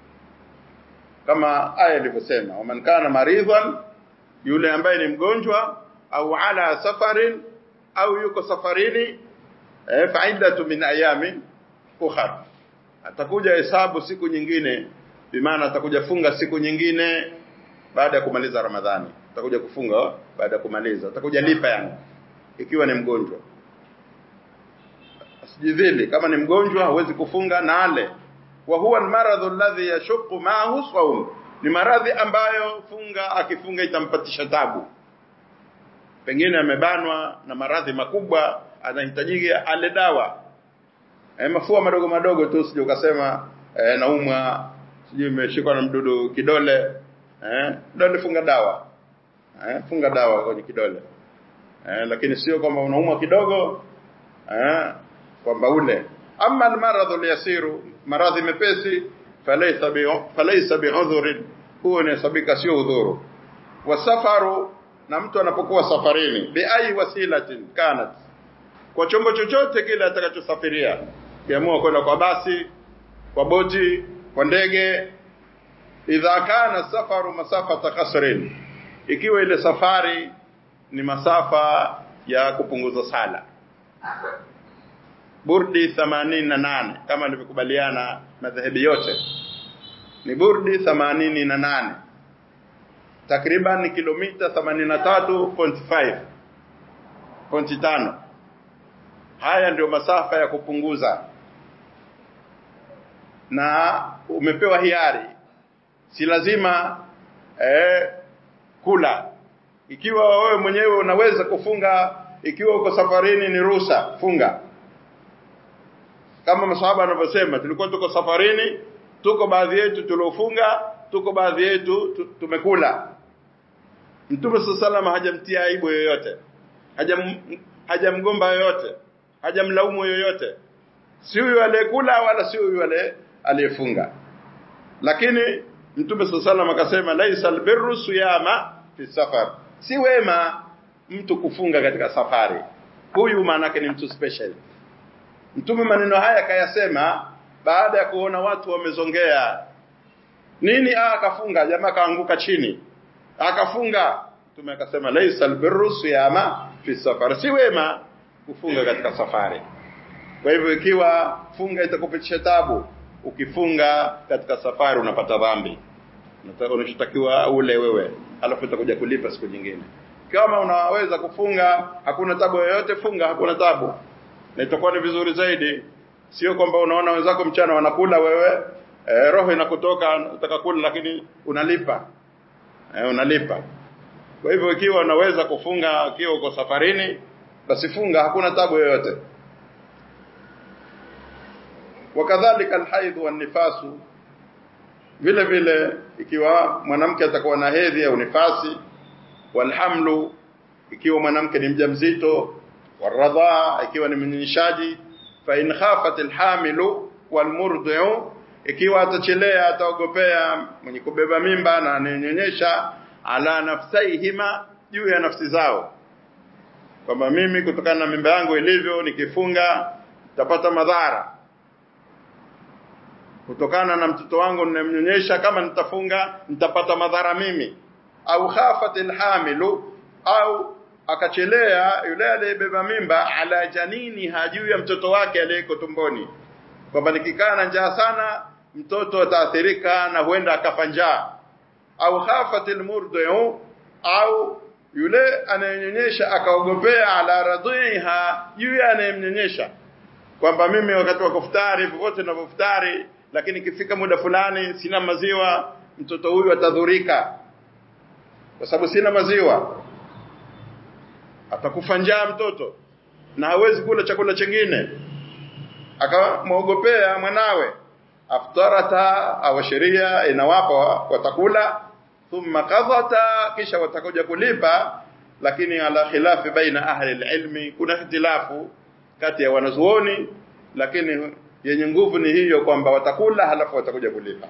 kama aya ilivyosema, waman kana maridhan, yule ambaye ni mgonjwa, au ala safarin, au yuko safarini, faidatu min ayamin ukhra, atakuja hesabu siku nyingine, bimaana atakuja funga siku nyingine baada ya kumaliza Ramadhani, atakuja kufunga baada ya kumaliza, atakuja lipa yani ikiwa ni mgonjwa. sijidhili. Kama ni mgonjwa hawezi kufunga na ale. Wa huwa almaradhu alladhi yashqu ma'ahu sawm, ni maradhi ambayo akifunga itampatisha tabu. Pengine amebanwa na maradhi makubwa, anahitaji ale dawa. Mafua madogo madogo tu, sije ukasema naumwa, sije imeshikwa na mdudu kidole, ndio funga dawa. Funga dawa kwenye kidole. Lakini sio kama unaumwa kidogo kwamba ule. Amma almaradhu alyasiru, maradhi mepesi, falaysa bi'udhur, huwa ni sabika sio udhuru. Wasafaru, na mtu anapokuwa safarini, bi ayi wasilatin kanat, kwa chombo chochote kile atakachosafiria, kiamua kwenda kwa basi, kwa boti, kwa ndege, idha kana safaru masafata qasrin, ikiwa ile safari ni masafa ya kupunguza sala. Burdi 88 kama nilivyokubaliana madhehebu yote, ni burdi 88, takriban ni kilomita 83.5. Haya ndio masafa ya kupunguza, na umepewa hiari, si lazima kula. Ikiwa wewe mwenyewe unaweza kufunga, ikiwa uko safarini ni ruhusa, funga. Kama masahaba wanavyosema, tulikuwa tuko safarini, tuko baadhi yetu tuliofunga, tuko baadhi yetu tumekula. Mtume sallallahu hajamtia aibu yoyote, hajamgomba yoyote, hajamlaumu yoyote, si huyo aliyekula wala si huyo aliyefunga. Lakini Mtume sallallahu akasema, laisa albirru siyama fi safar, si wema mtu kufunga katika safari. Huyu maana yake ni mtu special. Mtume maneno haya kayasema baada ya kuona watu wamezongea. Nini akafunga? Jamaa kaanguka chini, akafunga. Mtume akasema, laisa albirru siyama fi safar, si wema kufunga katika safari. Kwa hivyo ikiwa funga itakupitisha tabu, ukifunga katika safari unapata dhambi. Unachotakiwa ule wewe, alafu utakuja kulipa siku nyingine. Kama unaweza kufunga, hakuna tabu yoyote, funga, hakuna tabu. Na itakuwa ni vizuri zaidi. Sio kwamba unaona wenzako mchana wanakula, wewe roho inakutoka unataka kula, lakini unalipa. Unalipa. Kwa hivyo ikiwa unaweza kufunga ikiwa uko safarini, basi funga, hakuna tabu yoyote. Wakadhalika alhaidh wan nifasu, vile vile ikiwa mwanamke atakuwa na hedhi au nifasi, walhamlu ikiwa mwanamke ni mjamzito, waradhaa ikiwa ni mnyonyeshaji, fa in khafat alhamilu walmurdi'u, ikiwa atachelea ataogopea mwenye kubeba mimba na ananyonyesha, ala nafsaihima, juu ya nafsi zao, kwamba mimi kutokana na mimba yangu ilivyo nikifunga nitapata madhara, kutokana na mtoto wangu ninamnyonyesha, kama nitafunga nitapata madhara mimi. Au khafat alhamilu, au akachelea yule aliyebeba mimba, ala janini, hajui ya mtoto wake aliyeko tumboni, kwamba nikikaa na njaa sana mtoto ataathirika na huenda akafa njaa. Au khafat almurdi'u, au yule anayenyonyesha akaogopea, ala radhiha, juu anayemnyonyesha, kwamba mimi wakati wa kufutari popote ninapofutari, lakini ikifika muda fulani sina maziwa, mtoto huyu atadhurika kwa sababu sina maziwa, atakufa njaa mtoto na hawezi kula chakula kingine, akamwogopea mwanawe. Aftarata, au sheria inawapa watakula, thumma qadhata, kisha watakuja kulipa. Lakini ala khilafi baina ahli alilmi, kuna ikhtilafu kati ya wanazuoni, lakini yenye nguvu ni hiyo kwamba watakula halafu watakuja kulipa.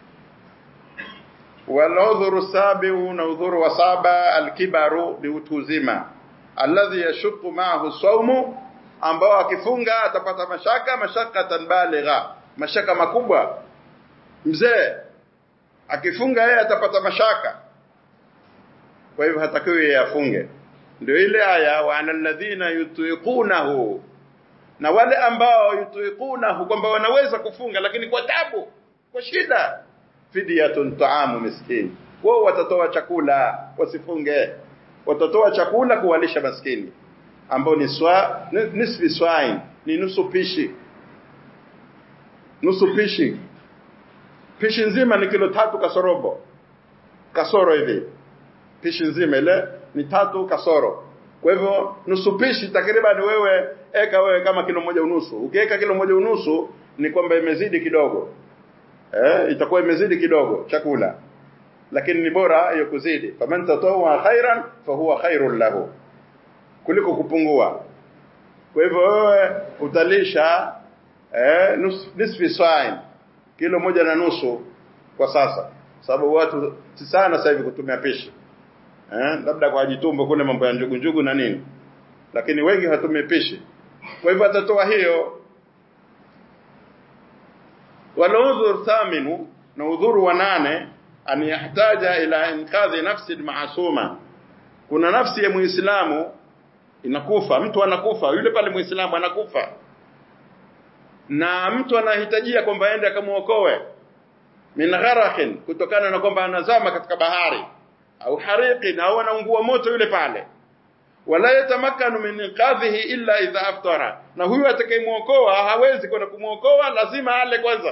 Waludhuru sabiu, na udhuru wa saba, alkibaru, ni utu uzima, alladhi yashqu ma'ahu sawmu, ambao akifunga atapata mashakatan baligha, mashaka makubwa. Mzee akifunga yeye atapata mashaka, kwa hivyo hatakiwi afunge. Ndio ile aya, wa anal ladhina yutiqunahu, na wale ambao yutiqunahu, kwamba wanaweza kufunga lakini kwa tabu, kwa shida, fidyatun ta'amu miskin, wao watatoa chakula, wasifunge, watatoa chakula kuwalisha maskini. ambao ni nisfi swain, ni nusu pishi. Nusu pishi. Pishi nzima ni kilo 3 kasorobo. Kasoro hivi. Pishi nzima ile ni 3 kasoro. Kwa hivyo nusu pishi takriban wewe kama kilo 1.5. Ukiweka kilo 1.5 ni kwamba imezidi kidogo. Itakuwa imezidi kidogo chakula. Lakini ni bora hiyo kuzidi. Faman tatawwa khairan fahuwa khairul lahu. Kuliko kupungua. Kwa hivyo wewe utalisha nisfi swain, kilo 1.5 kwa sasa. Sababu watu si sana sasa hivi kutumia pishi. Labda kwa jitumbo kule mambo ya njugu na nini. Lakini wengi hawatumii pishi. Kwa hivyo atatoa hiyo. Waludhur thaminu, na udhuru wa 8, an yahtaja ila inqadhi nafsi al-ma'suma. Kuna nafsi ya Muislamu inakufa, mtu anakufa, yule pale Muislamu anakufa. Na mtu anahitajia kwamba aende akamuokoe min gharaqin, kutokana na kwamba anazama katika bahari, au hariqin, au anaungua moto yule pale. Wala yatamakkanu min inqadhihi illa idha aftara, na huyu atakayemuokoa hawezi kwenda kumuokoa, lazima ale kwanza.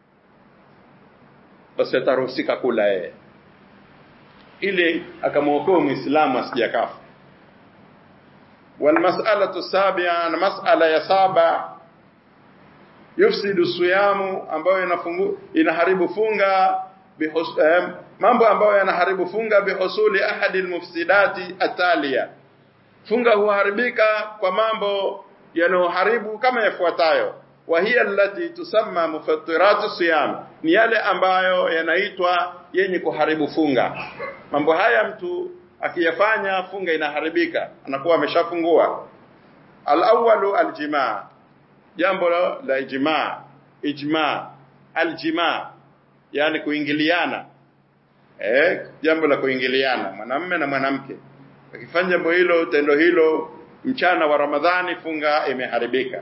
Basi ataruhusika kula yeye ili akamuokoa Muislamu asijakafa. Wal mas'alatu sabi'a, na mas'ala ya 7, yufsidu siyamu, ambayo inaharibu funga mambo ambayo yanaharibu funga bihusuli ahadi almufsidati ataliya. Funga huharibika kwa mambo yanoharibu kama yafuatayo. Wa hiya allati tusamma mufattiratu siyam, ni yale ambayo yanaitwa yenye kuharibu funga. Mambo haya mtu akiyafanya funga inaharibika, anakuwa ameshafungua. Al-awwalu al-jimaa, jambo la ijma, al-jimaa yani kuingiliana. Jambo la kuingiliana mwanamume na mwanamke. Akifanya jambo hilo, tendo hilo mchana wa Ramadhani, funga imeharibika.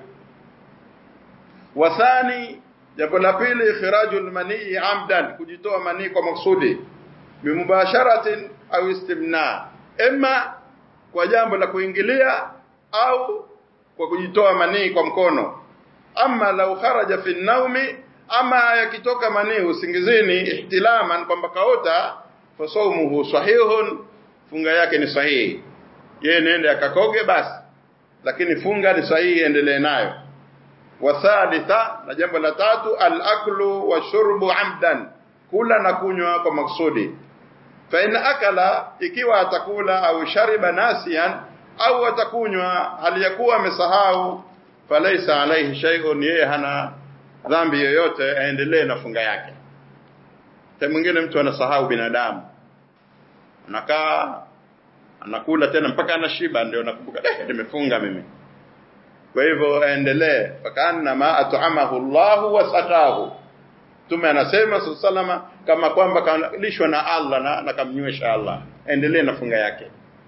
Wathani, jambo la pili, ikhrajul mani amdan, kujitoa mani kwa maksudi, bimubasharatin au istimna, ima kwa jambo la kuingilia au kwa kujitoa mani kwa mkono. Ama lau kharaja fi naumi, ama yakitoka mani usingizini, ihtilaman, kwamba kaota, fasawmuhu sahihun, funga yake ni sahihi. Yeye nende akakoge basi, lakini funga ni sahihi, endelee nayo. Wathalitha, na jambo la 3, al-aklu wa shurbu amdan, kula na kunywa kwa maksudi. Fa in akala, ikiwa atakula, au shariba nasiyan, au atakunywa hali yakuwa amesahau, falaysa alayhi shay'un, yeye hana dhambi yoyote, aendelee na funga yake. Mwingine mtu anasahau, binadamu anakaa anakula tena mpaka anashiba, ndio nakumbuka nimefunga mimi. Kwa hivyo aendelee, fakana ma at'amahu Allahu wa saqahu. Tume anasema sallallahu kama kwamba kalishwa na Allah na kamnywesha Allah, endelee na funga yake,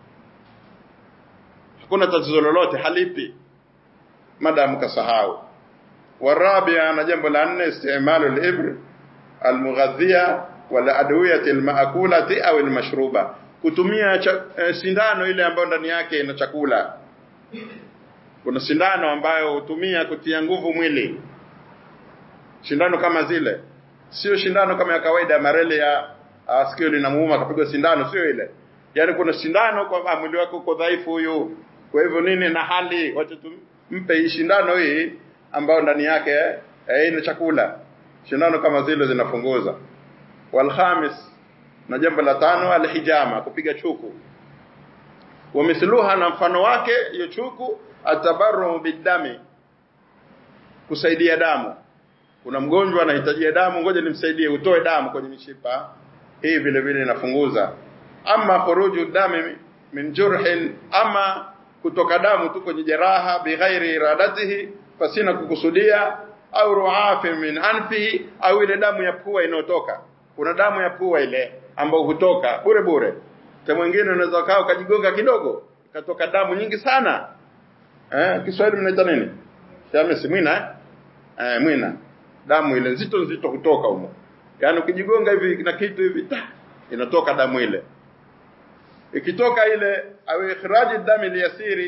hakuna tatizo lolote, halipi madamu kasahau. Warabia, na jambo la 4, istimalu al-ibr al-mughadhiya wal adwiyati al-ma'kulati au al-mashruba, kutumia sindano ile ambayo ndani yake ina chakula. Kuna sindano ambayo hutumia kutia nguvu mwili, sindano kama zile, sio sindano kama ya kawaida marele ya sikio linamuuma kapigwa sindano, sio ile. Yani kuna sindano kwa mwili wako uko dhaifu huyu, kwa hivyo nini na hali, wacha tumpe hii sindano hii ambayo ndani yake ina chakula. Sindano kama zile zinafunguza. Wal khamis, na jambo la 5, al-hijama, kupiga chuku. Wa mithluha, na mfano wake hiyo chuku, atabarru bidami, kusaidia damu. Kuna mgonjwa anahitaji damu, ngoja nimsaidie, utoe damu kwenye mishipa, hii vile vile inafunguza. Ama khuruju dami min jurhin, ama kutoka damu tu kwenye jeraha, bighairi iradatihi, pasina kukusudia, au ru'afi min anfihi, au ile damu ya pua inayotoka. Kuna damu ya pua ile ambayo hutoka bure bure. Kwa mwingine unaweza kaa ukajigonga kidogo, katoka damu nyingi sana. Kiswahili mnaita nini? Sema si mwina, mwina. Damu ile nzito kutoka humo. Yaani ukijigonga hivi na kitu hivi, inatoka damu ile. Ikitoka ile, au ikhraji dami liyasiri,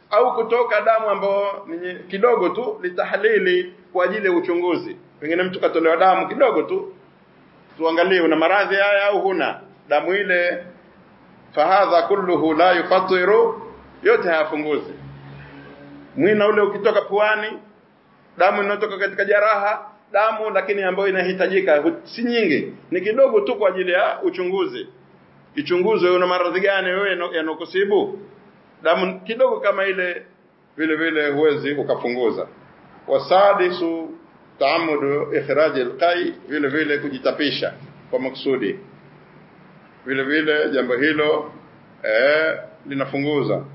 au kutoka damu ambayo ni kidogo tu litahlili kwa ajili ya uchunguzi. Pengine mtu katolewa damu kidogo tu, tuangalie una maradhi haya au huna. Damu ile fahadha kulluhu la yufatiru, yote hayafunguzi. Mwina ule ukitoka puani, damu inatoka katika jeraha, damu lakini ambayo inahitajika si nyingi, ni kidogo tu kwa ajili ya uchunguzi. Ichunguzwe una maradhi gani wewe yanokusibu. Damu kidogo kama ile vile vile huwezi ukafunguza. Wasadisu taamudu ikhraj alqai, vile vile kujitapisha kwa maksudi, vile vile jambo hilo linafunguza.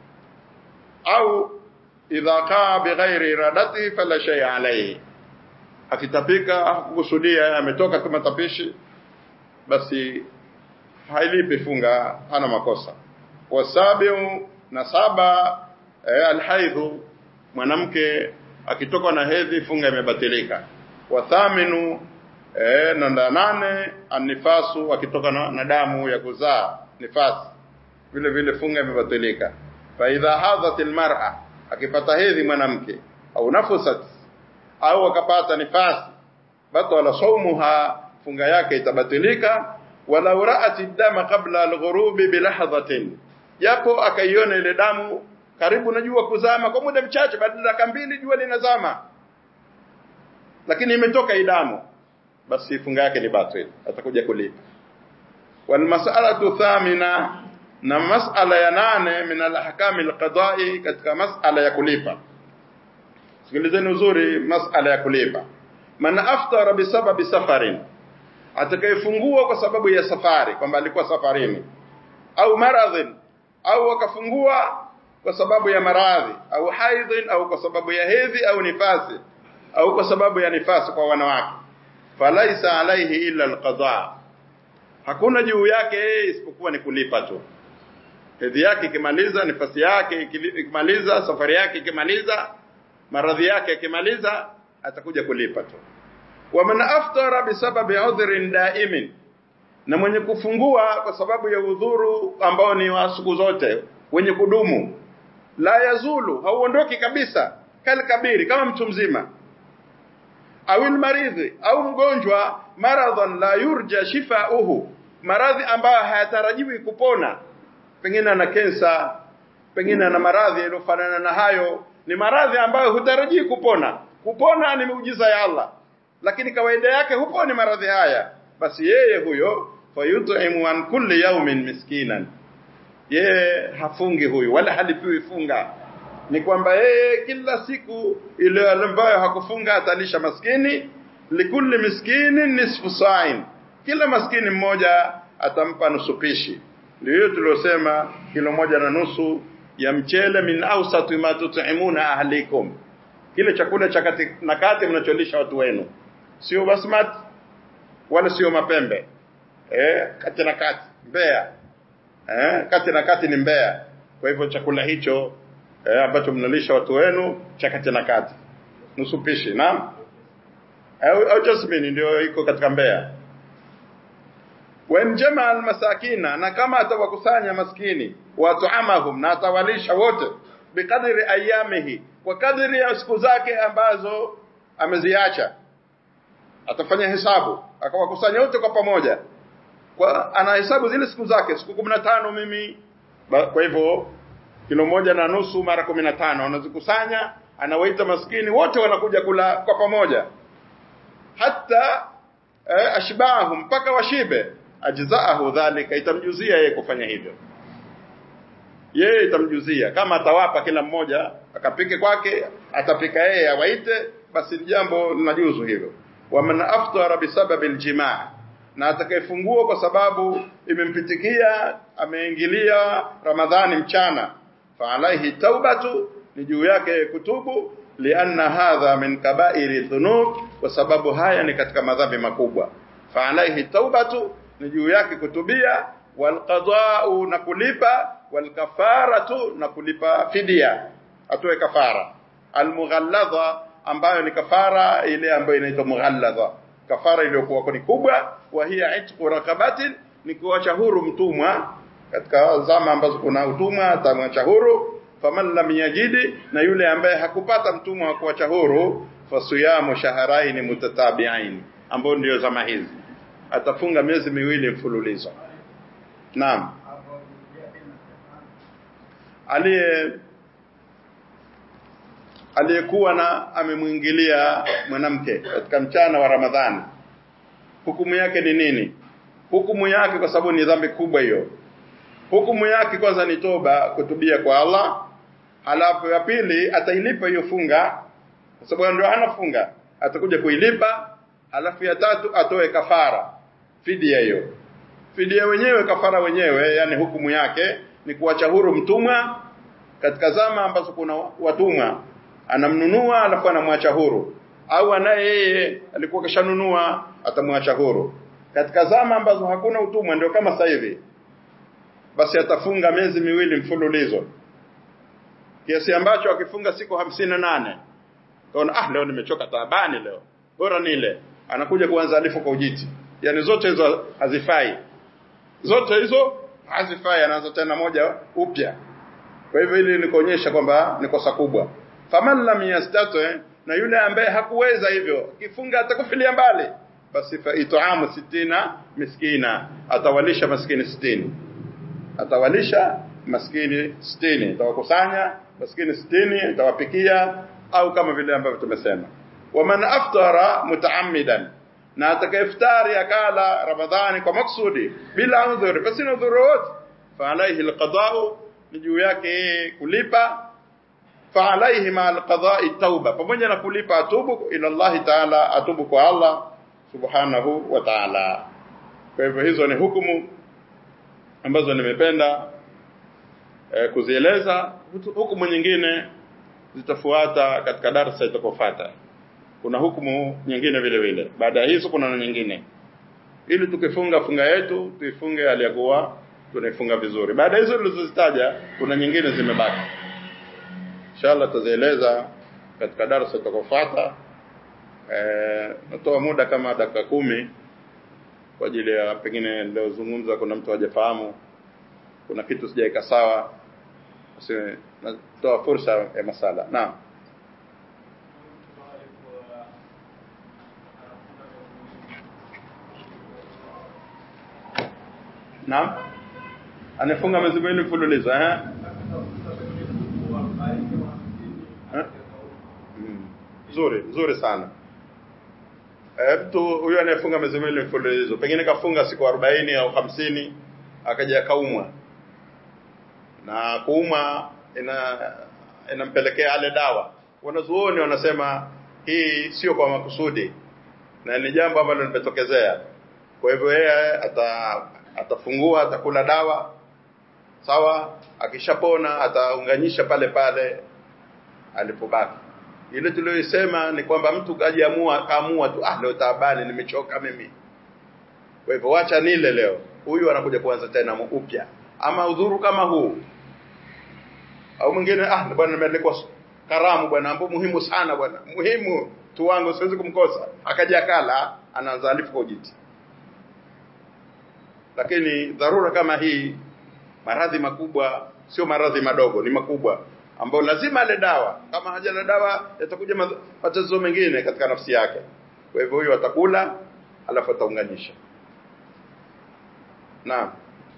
Au idha kaa bighairi iradati fala shay alayhi, akitapika kukusudia ametoka kama tapishi, basi hailipi funga, hana makosa. Wasabiu na saba alhaidhu, mwanamke akitoka na hedhi funga imebatilika. Wathaminu na nane anifasu, akitoka na damu ya kuzaa nifasi, vile vile funga imebatilika. Fa idha hadat almar'a, akipata hedhi mwanamke au nafasat au akapata nifasi, batala sawmuha, funga yake itabatilika. Wala ra'at ad-dama qabla al-ghurubi bilahdhatin, japo akaiona ile damu karibu na jua kuzama kwa muda mchache, baada ya dakika 2 jua linazama, lakini imetoka ile damu, basi funga yake ni batil, atakuja kulipa. Wal mas'alatu thamina, na mas'ala ya 8 min al-ahkam al-qada'i, katika mas'ala ya kulipa. Sikilizeni uzuri mas'ala ya kulipa. Man aftara bisababi safarin, atakayefungua kwa sababu ya safari, kwamba alikuwa safarini, au maradhin, au akafungua kwa sababu ya maradhi, au haidhin, au kwa sababu ya hedhi, au nifasi, au kwa sababu ya nifasi kwa wanawake, falaisa alaihi illa alqada, hakuna juu yake isipokuwa ni kulipa tu. Hedhi yake ikimaliza, nifasi yake ikimaliza, safari yake ikimaliza, maradhi yake ikimaliza, atakuja kulipa tu. Wa man aftara bisababi udhrin daimin, na mwenye kufungua kwa sababu ya udhuru ambao ni wa siku zote, wenye kudumu, la yazulu, hauondoki kabisa, kabiri, kama mtu mzima, au maridhi, au mgonjwa, maradhan la yurja shifauhu, maradhi ambayo hayatarajiwi kupona, pengine ana kensa, pengine ana maradhi yanofanana na hayo, ni maradhi ambayo hutarajii kupona. Kupona ni muujiza ya Allah, lakini kawaida yake huponi maradhi haya, basi yeye huyo fayut'imu an kulli yawmin miskinan, yeye hafungi huyu wala halipiwi funga. Ni kwamba yeye kila siku ile ambayo hakufunga atalisha maskini, likulli miskinin nisfu sa'in, kila maskini mmoja atampa nusu pishi. Ndio tulosema kilo 1.5 ya mchele, min awsati ma tut'imuna ahlikum, kile chakula cha kati na kati mnacholisha watu wenu, sio basmati wala sio mapembe, kati na kati, mbea, kati na kati ni mbea. Kwa hivyo chakula hicho ambacho mnalisha watu wenu cha kati na kati, nusu pishi, naam, au jasmini ndio iko katika mbea. Wa mjama almasakina, na kama atawakusanya maskini, wa tu'amahum, na atawalisha wote, bikadri ayamihi, kwa kadri ya siku zake ambazo ameziacha, atafanya hesabu akawakusanya wote kwa pamoja, kwa anahesabu zile siku zake, siku 15 mimi, kwa hivyo kilo 1.5 mara 15 anazikusanya, anawaita maskini wote, wanakuja kula kwa pamoja, hata ashbahum, mpaka washibe, ajzaahu dhalika, itamjuzia yeye kufanya hivyo, yeye itamjuzia. Kama atawapa kila mmoja akapike kwake, atapika yeye awaite, basi jambo linajuzu hivyo. Wa man aftara bisababi aljimaa, na atakayefungua kwa sababu imempitikia, ameingilia Ramadhani mchana, fa alaihi taubatu, ni juu yake kutubu, lianna hadha min kaba'iri dhunub, kwa sababu haya ni katika madhambi makubwa. Fa alaihi taubatu, ni juu yake kutubia, wal qada'u, na kulipa, wal kafaratu, na kulipa fidia, atoe kafara. Al mughalladha, ambayo ni kafara ile ambayo inaitwa mughalladha, kafara iliyokuwa ni kubwa. Wa hiya itqu raqabatin, ni kuacha huru mtumwa, katika zama ambazo kuna utumwa, atamwacha huru. faman lam yajid, na yule ambaye hakupata mtumwa wa kuacha huru, fasiyamu shahrayn mutatabi'ain, ambao ndio zama hizi atafunga miezi miwili mfululizo. Naam. Aliyekuwa na amemuingilia mwanamke katika mchana wa Ramadhani, hukumu yake ni nini? Hukumu yake, kwa sababu ni dhambi kubwa hiyo, hukumu yake kwanza ni toba, kutubia kwa Allah. Halafu ya pili atailipa hiyo funga, kwa sababu ndio anafunga, atakuja kuilipa. Halafu ya tatu atoe kafara, fidia. Hiyo fidia wenyewe, kafara wenyewe, yani hukumu yake ni kuacha huru mtumwa katika zama ambazo kuna watumwa, anamnunua alafu anamwacha huru, au anaye yeye alikuwa kishanunua atamwacha huru. Katika zama ambazo hakuna utumwa, ndio kama sasa hivi, basi atafunga miezi miwili mfululizo, kiasi ambacho akifunga siku 58 kaona leo nimechoka, taabani leo, bora nile, anakuja kuanza alifu kwa ujiti. Yani zote hizo hazifai, zote hizo hazifai, anaanza tena moja upya. Kwa hivyo hili ni kuonyesha kwamba ni kosa kubwa. Faman lam yastati, na yule ambaye hakuweza hivyo, kifunga atakufilia mbali, basi fa it'amu 60 miskina, atawalisha maskini 60, atawalisha maskini 60, atawakusanya maskini 60, atawapikia, au kama vile ambavyo tumesema. Waman aftara mutaammidan, na atakayeftari akala Ramadhani kwa maksudi bila udhur, basi na udhurut, fa alayhi alqada'u, ni juu yake kulipa. Fa alayhi ma alqada'i tauba, pamoja na kulipa atubu ila Allah ta'ala, atubu kwa Allah subhanahu wa ta'ala. Kwa hivyo hizo ni hukumu ambazo nimependa kuzieleza. Hukumu nyingine zitafuata katika darasa itakayofuata. Kuna hukumu nyingine vile vile baada ya hizo, kuna nyingine, ili tukifunga funga yetu tuifunge aliyakuwa tunaifunga vizuri. Baada hizo nilizozitaja kuna nyingine zimebaki, inshallah tuzieleza katika darasa itakayofuata. Natoa muda kama dakika 10 kwa ajili ya pengine leo zungumza kuna mtu hajafahamu, kuna kitu sijaika sawa, basi natoa fursa ya masala. Naam. Naam, anafunga miezi miwili mfululizo Nzuri sana. Mtu huyo anayefunga miezi miwili mfululizo, pengine kafunga siku 40 au 50, akaja kaumwa, na kuuma inampelekea ale dawa. Wanazuoni wanasema hii sio kwa makusudi, na ni jambo ambalo limetokezea. Kwa hivyo yeye atafungua, atakula dawa, sawa, akishapona ataunganisha pale pale alipobaki. Ile tuliyosema ni kwamba mtu kaamua tu, leo taabani, nimechoka mimi, kwa hivyo wacha nile leo, huyu anakuja kuanza tena upya. Ama udhuru kama huu, au mwingine bwana nimeandikwa karamu bwana, ambapo muhimu sana bwana, muhimu tu wangu, siwezi kumkosa, akaja kala, anaanza alifu kwa ujiti. Lakini dharura kama hii, maradhi makubwa, sio maradhi madogo, ni makubwa, ambao lazima ale dawa. Kama hajala dawa yatakuja matatizo mengine katika nafsi yake. Kwa hivyo huyo atakula alafu ataunganisha. Naam.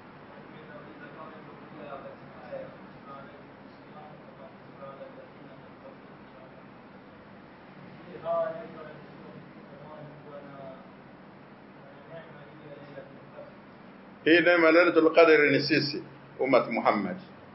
Hii neema Lailatul Qadr ni sisi ummat Muhammad.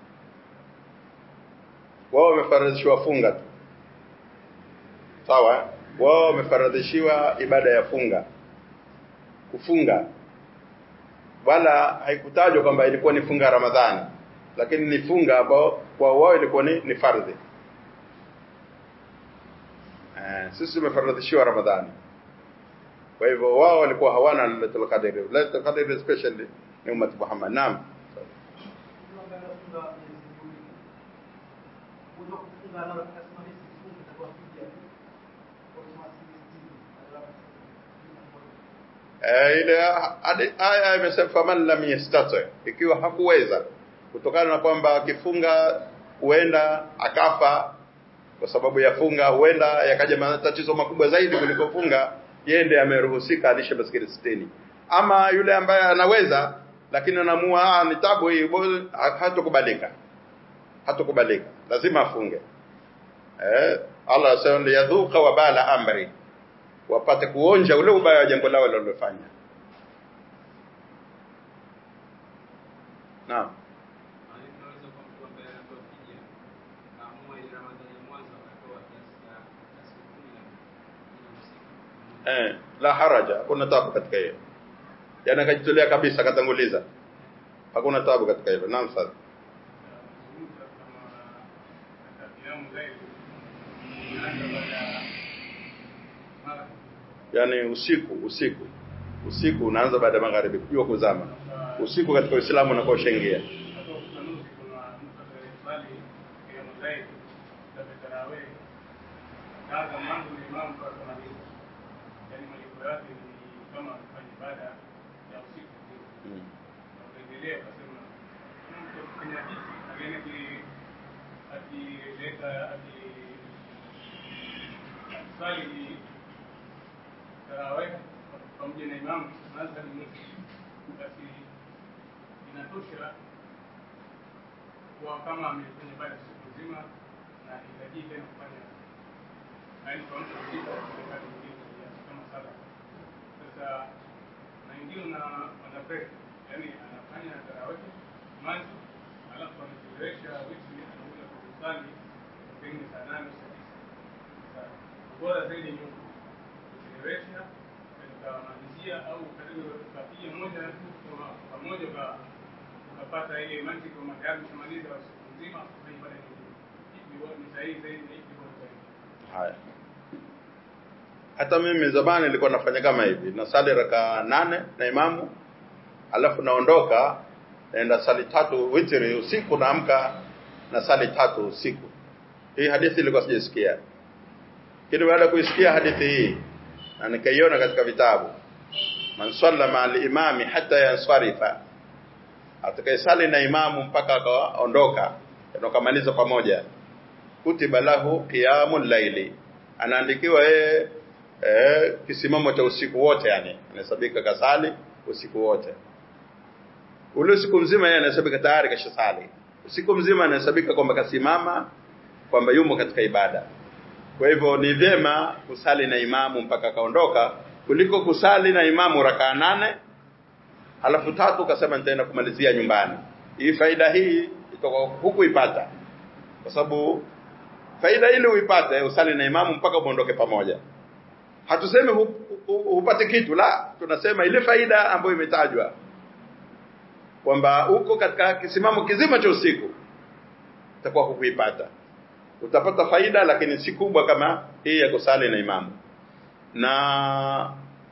Wao wamefaradhishiwa funga tu, sawa, wao wamefaradhishiwa ibada ya kufunga, wala haikutajwa kwamba ilikuwa ni funga Ramadhani, lakini ni funga ambao kwa wao ilikuwa ni fardhi. Sisi tumefaradhishiwa Ramadhani, kwa hivyo wao walikuwa hawana Lailatul Qadr. Lailatul Qadr especially ni ummat Muhammad. Naam. Ile aya imesema faman lam yastati, ikiwa hakuweza, kutokana na kwamba akifunga huenda akafa kwa sababu ya funga, huenda yakaja matatizo makubwa zaidi kuliko funga, yeye ndiye ameruhusika alishe maskini 60. Ama yule ambaye anaweza lakini anaamua ni tabu hii, hatokubalika, lazima afunge. Allah asema yadhuqa wa bala amri, wapate kuonja ule ubaya wa jambo lao walilofanya. Naam. La haraja, hakuna tabu katika hiyo. Yaani akajitolea kabisa, akatanguliza, hakuna tabu katika hilo. Naam sasa. Yaani usiku unaanza baada ya magharibi kujua kuzama. Usiku katika Uislamu unakuwa ushaingia. pamoja na imamu naanza ni mtu basi inatosha kwa kama amefanya baada siku nzima na inahitaji tena kufanya aina kwa mtu mzima wakati mwingine kama sala. Sasa na ingine na anapenda yani anafanya tarawih mwanzo alafu anachelewesha wiki anakuja kusali pengine saa 8 saa 9. Sasa bora zaidi ni kuchelewesha malizia au karibu katia moja kwa pamoja ukapata ile mantiki kwa magari kumaliza siku nzima kwa ibada hii ni sahihi zaidi. Haya, hata mimi zamani nilikuwa nafanya kama hivi, nasali raka 8 na imamu, alafu naondoka naenda sali 3 witri usiku, naamka na sali 3 usiku. Hii hadithi ilikuwa sijasikia, lakini baada kuisikia hadithi hii na nikaiona katika vitabu, man salla ma'al imami hatta yansarifa, atakayesali na imamu mpaka akaondoka na kamaliza pamoja, kutiba lahu qiyamul layli, anaandikiwa yeye kisimamo cha usiku wote, yani anahesabika kasali usiku wote. Ule usiku mzima yeye anahesabika tayari kashasali. Usiku mzima anahesabika kwamba kasimama, kwamba yumo katika ibada. Kwa hivyo ni vyema kusali na imamu mpaka kaondoka kuliko kusali na imamu rakaa 8 alafu 3 kasema nitaenda kumalizia nyumbani. Hii faida hii itoka huku ipata, kwa sababu faida ile uipate usali na imamu mpaka muondoke pamoja. Hatusemi upate kitu, la, tunasema ile faida ambayo imetajwa kwamba uko katika kisimamo kizima cha usiku utakuwa hukuipata. Utapata faida lakini si kubwa kama hii ya kusali na imamu. Na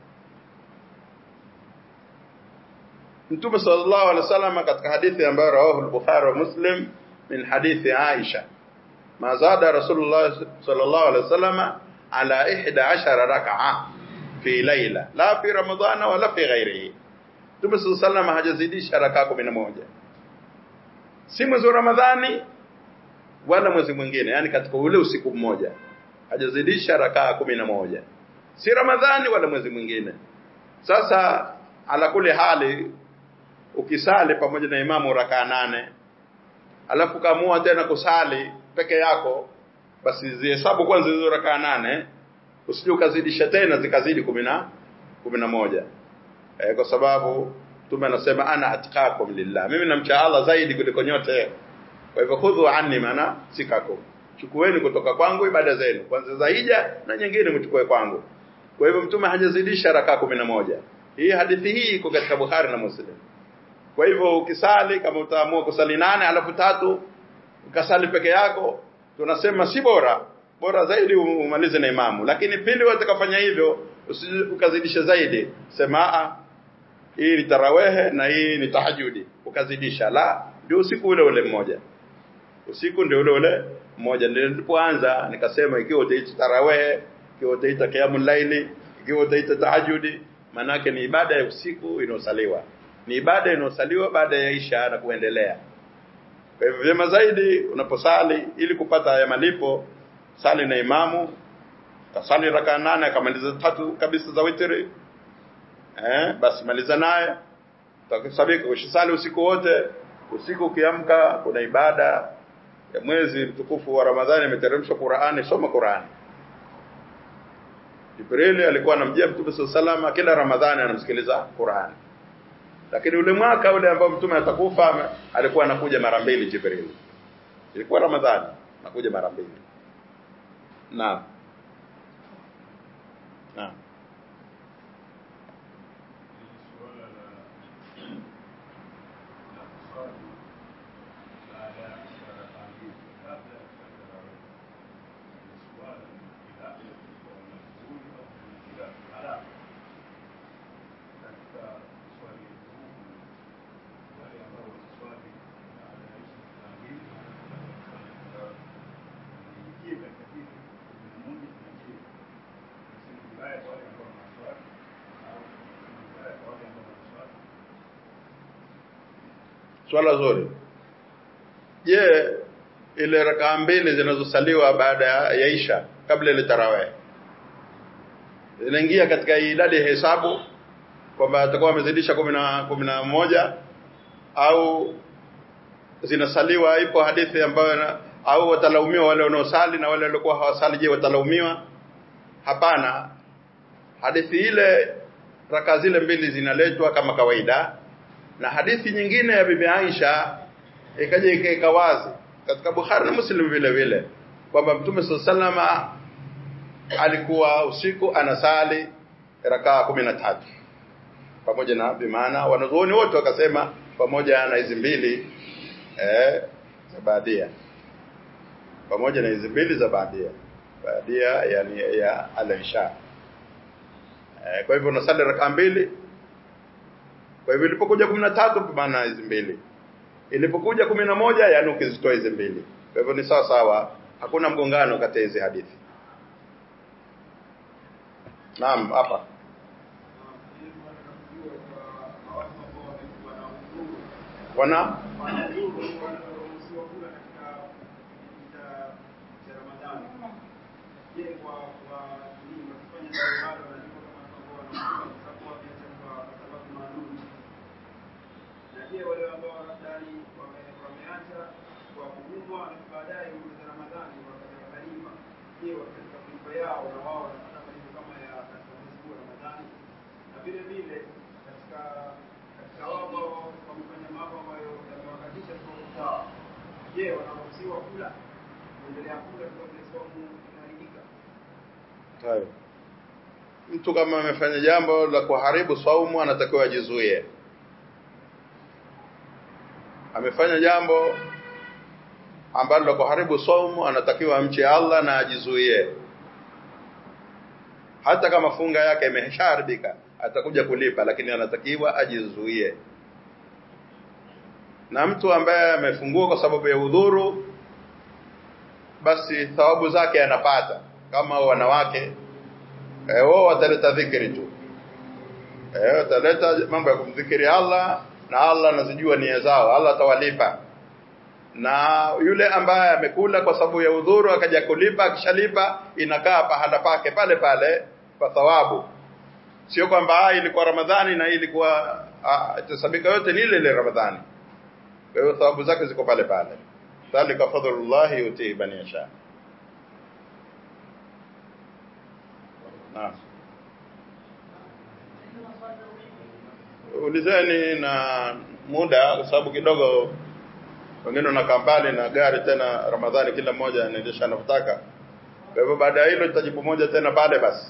Mtume sallallahu alaihi wasallam katika hadithi ambayo rawahu al-Bukhari wa Muslim min hadithi Aisha, ma zada Rasulullah sallallahu alaihi wasallam ala 11 rak'a fi layla la fi Ramadhana wala fi ghairihi. Mtume sallallahu alaihi wasallam hajazidisha rak'a 11, si mwezi wa Ramadhani wala mwezi mwingine, yani katika ule usiku mmoja hajazidisha rak'a 11, si Ramadhani wala mwezi mwingine. Sasa ala kule hali ukisali pamoja na imamu rak'a 8 alafu kaamua tena kusali peke yako, basi zihesabu kwanza hizo rak'a 8, usije ukazidisha tena zikazidi 11. Kwa sababu Mtume anasema ana atqakum lillah, mimi namcha Allah zaidi kuliko nyote. Kwa hivyo khudhu anni mana sikakum, chukueni kutoka kwangu ibada zenu, kwanza za hija na nyingine mchukue kwangu. Kwa hivyo Mtume hajazidisha rak'a 11. Hii hadithi hii iko katika Bukhari na Muslim. Kwa hivyo ukisali kama utaamua kusali 8 alafu 3 ukasali peke yako, tunasema si bora zaidi umalize na imamu. Lakini pindi utakafanya hivyo ukazidisha zaidi, sema hii ni tarawehe na hii ni tahajjudi, ukazidisha, la, ndio usiku ule mmoja. Usiku ndio ule mmoja. Ndio nilipoanza nikasema ikiwa utaita tarawehe, ikiwa utaita qiyamul layli, ikiwa utaita tahajjudi, maana yake ni ibada ya usiku inayosaliwa, ni ibada inayosaliwa baada ya Isha na kuendelea. Kwa hivyo vyema zaidi unaposali ili kupata haya malipo, sali na imamu, kasali raka 8 akamaliza 3 kabisa za witri. Basi maliza naye. Utakisabika ushisali usiku wote. Usiku ukiamka kuna ibada ya mwezi mtukufu wa Ramadhani, imeteremshwa Qur'ani, soma Qur'ani. Jibril alikuwa anamjia Mtume sallallahu kila Ramadhani anamsikiliza Qur'ani. Lakini ule mwaka ule ambao Mtume atakufa alikuwa anakuja mara 2 Jibril. Ilikuwa Ramadhani, anakuja mara 2. Naam. Naam. Swala zuri. Je, ile rakaa 2 zinazosaliwa baada ya Isha kabla ile tarawih zinaingia katika idadi ya hesabu kwamba atakuwa amezidisha 11 au zinasaliwa? Ipo hadithi ambayo au watalaumiwa wale wanaosali na wale waliokuwa hawasali, je watalaumiwa? Hapana. Hadithi ile rakaa zile 2 zinaletwa kama kawaida, na hadithi nyingine ya bibi Aisha ikaja ikaeka wazi katika Bukhari na Muslim vile vile kwamba Mtume sallallahu alikuwa usiku anasali rakaa 13 pamoja na bimaana wanazuoni wote wakasema pamoja na hizi 2 za baadia, pamoja na hizi 2 za baadia yani ya al-Isha. Kwa hivyo unasali rakaa 2. Kwa hivyo ilipokuja 13 kwa maana hizi 2. Ilipokuja 11 yani ukizitoa hizi 2. Kwa hivyo ni sawa sawa, hakuna mgongano kati ya hizi hadithi. Naam, hapa. Wana wale ambao wanadai wameacha kwa kuumwa baadaye mwezi wa Ramadhani wakati kalima, je katika kulipa yao na wao wanapata malipo kama ya katika mwezi wa Ramadhani? Na vile vile katika wao wamefanya mambo ambayo yamewakatisha sawa, je wanaruhusiwa kula kuendelea kula kabla somo inaharibika? Hayo mtu kama amefanya jambo la kuharibu saumu anatakiwa ajizuie. Amefanya jambo ambalo la kuharibu saumu anatakiwa amche Allah na ajizuie. Hata kama funga yake imeshaharibika atakuja kulipa, lakini anatakiwa ajizuie. Na mtu ambaye amefungua kwa sababu ya udhuru, basi thawabu zake anapata kama wanawake. Wao wataleta dhikri tu. Wataleta mambo ya kumdhikiri Allah na Allah anazijua nia zao, Allah atawalipa. Na yule ambaye amekula kwa sababu ya udhuru akaja kulipa, akishalipa inakaa pahala pake pale pale kwa thawabu. Sio kwamba ilikuwa Ramadhani na ilikuwa itasabika yote ni ile Ramadhani. Kwa hiyo thawabu zake ziko pale pale. Dhalika fadhlullah yuti man yasha. Naam. Ulizeni na muda kwa sababu kidogo wengine wanakaa mbali na gari tena Ramadhani kila mmoja anaendesha anapotaka. Kwa hivyo baada ya hilo tutajibu moja tena pale basi.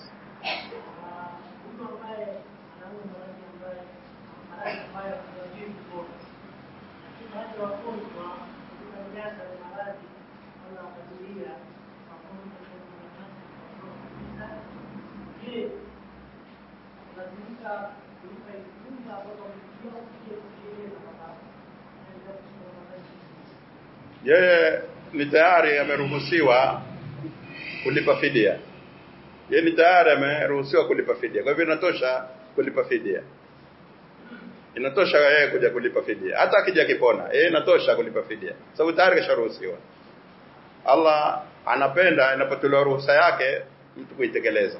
Yeye ni tayari ameruhusiwa kulipa fidia. Yeye ni tayari ameruhusiwa kulipa fidia. Kwa hivyo inatosha kulipa fidia. inatosha yeye kuja kulipa fidia. Hata akija kipona inatosha kulipa fidia, sababu tayari kasharuhusiwa. Allah anapenda inapotolewa ruhusa yake mtu kuitekeleza.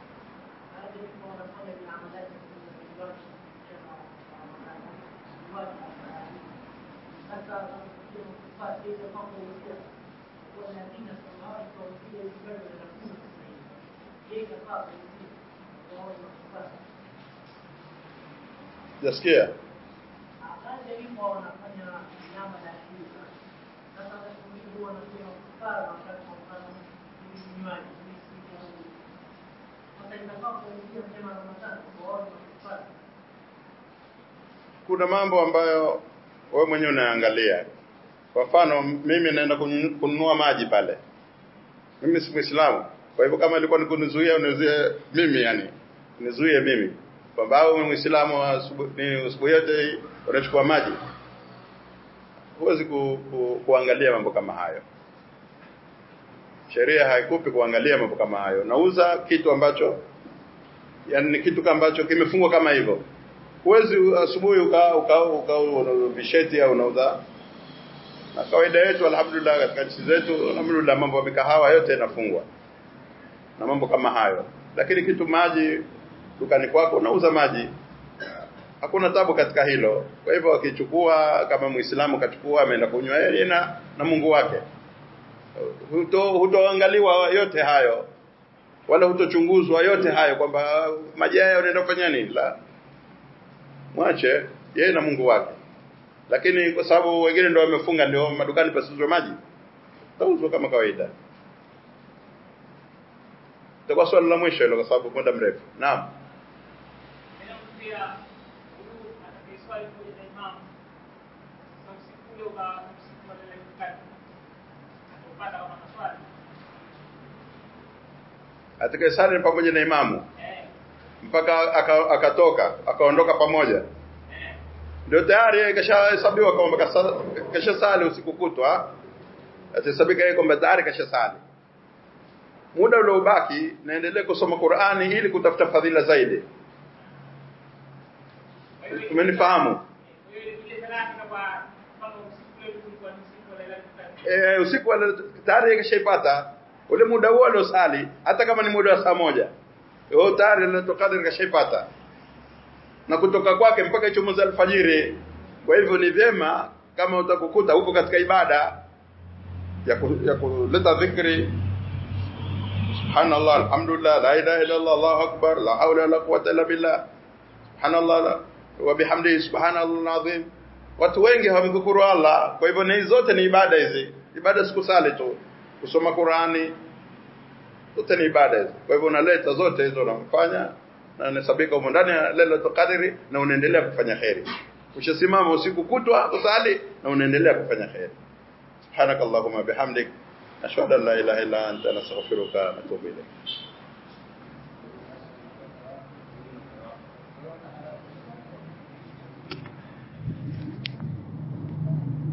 Jasikia? Kuna mambo ambayo wewe mwenyewe unaangalia. Kwa mfano mimi naenda kununua maji pale. Mimi si Muislamu. Kwa hivyo kama ilikuwa nikunizuia unizuie mimi, yani nizuie mimi. Kwamba wewe Muislamu asubuhi yote unachukua maji. Huwezi kuangalia mambo kama hayo. Sheria haikupi kuangalia mambo kama hayo. Nauza kitu ambacho yani kitu ambacho kimefungwa kama hivyo. Huwezi asubuhi ukao visheti au unauza. Na kawaida yetu alhamdulillah katika nchi zetu alhamdulillah mambo ya mikahawa yote yanafungwa. Na mambo kama hayo. Lakini kitu maji dukani kwako unauza maji. Hakuna tabu katika hilo. Kwa hivyo akichukua kama Muislamu kachukua ameenda kunywa yeye na Mungu wake. Hutoangaliwa yote hayo. Wala hutochunguzwa yote hayo kwamba maji haya unaenda kufanya nini? La. Mwache yeye na Mungu wake. Lakini kwa sababu wengine ndio wamefunga ndio madukani pasiuzwe maji. Tauzwa kama kawaida. Kwa swali la mwisho hilo kwa sababu muda mrefu. Naam. Atakayesali pamoja na imamu mpaka akatoka akaondoka pamoja ndio tayari kashahesabiwa kwamba kashasali usiku kutwa, atasabika yeye kwamba tayari kashasali. Muda ule ubaki naendelee kusoma Qur'ani ili kutafuta fadhila zaidi. Umenifahamu? Usiku wale tayari kashaipata ule muda huo aliosali, hata kama ni muda wa saa moja. Yeye tayari Lailatul kashaipata. Na kutoka kwake mpaka ichomoza alfajiri. Kwa hivyo ni vyema kama utakukuta upo katika ibada ya kuleta dhikri, subhanallah alhamdulillah la ilaha illa Allah Allahu akbar la hawla wala quwwata illa billah subhanallah wa bihamdihi subhanallah alazim. Watu wengi hawamdhukuru Allah. Kwa hivyo ni zote ni ibada hizi. Ibada sikusali tu, kusoma Qur'ani zote ni ibada hizi. Kwa hivyo unaleta zote hizo unafanya na unasabika huko ndani ya Lailatul Qadri na unaendelea kufanya khairi. Ushasimama usiku kutwa kusali na unaendelea kufanya khairi. Subhanakallahumma bihamdik ashhadu an la ilaha illa anta nastaghfiruka wa natubu ilayk.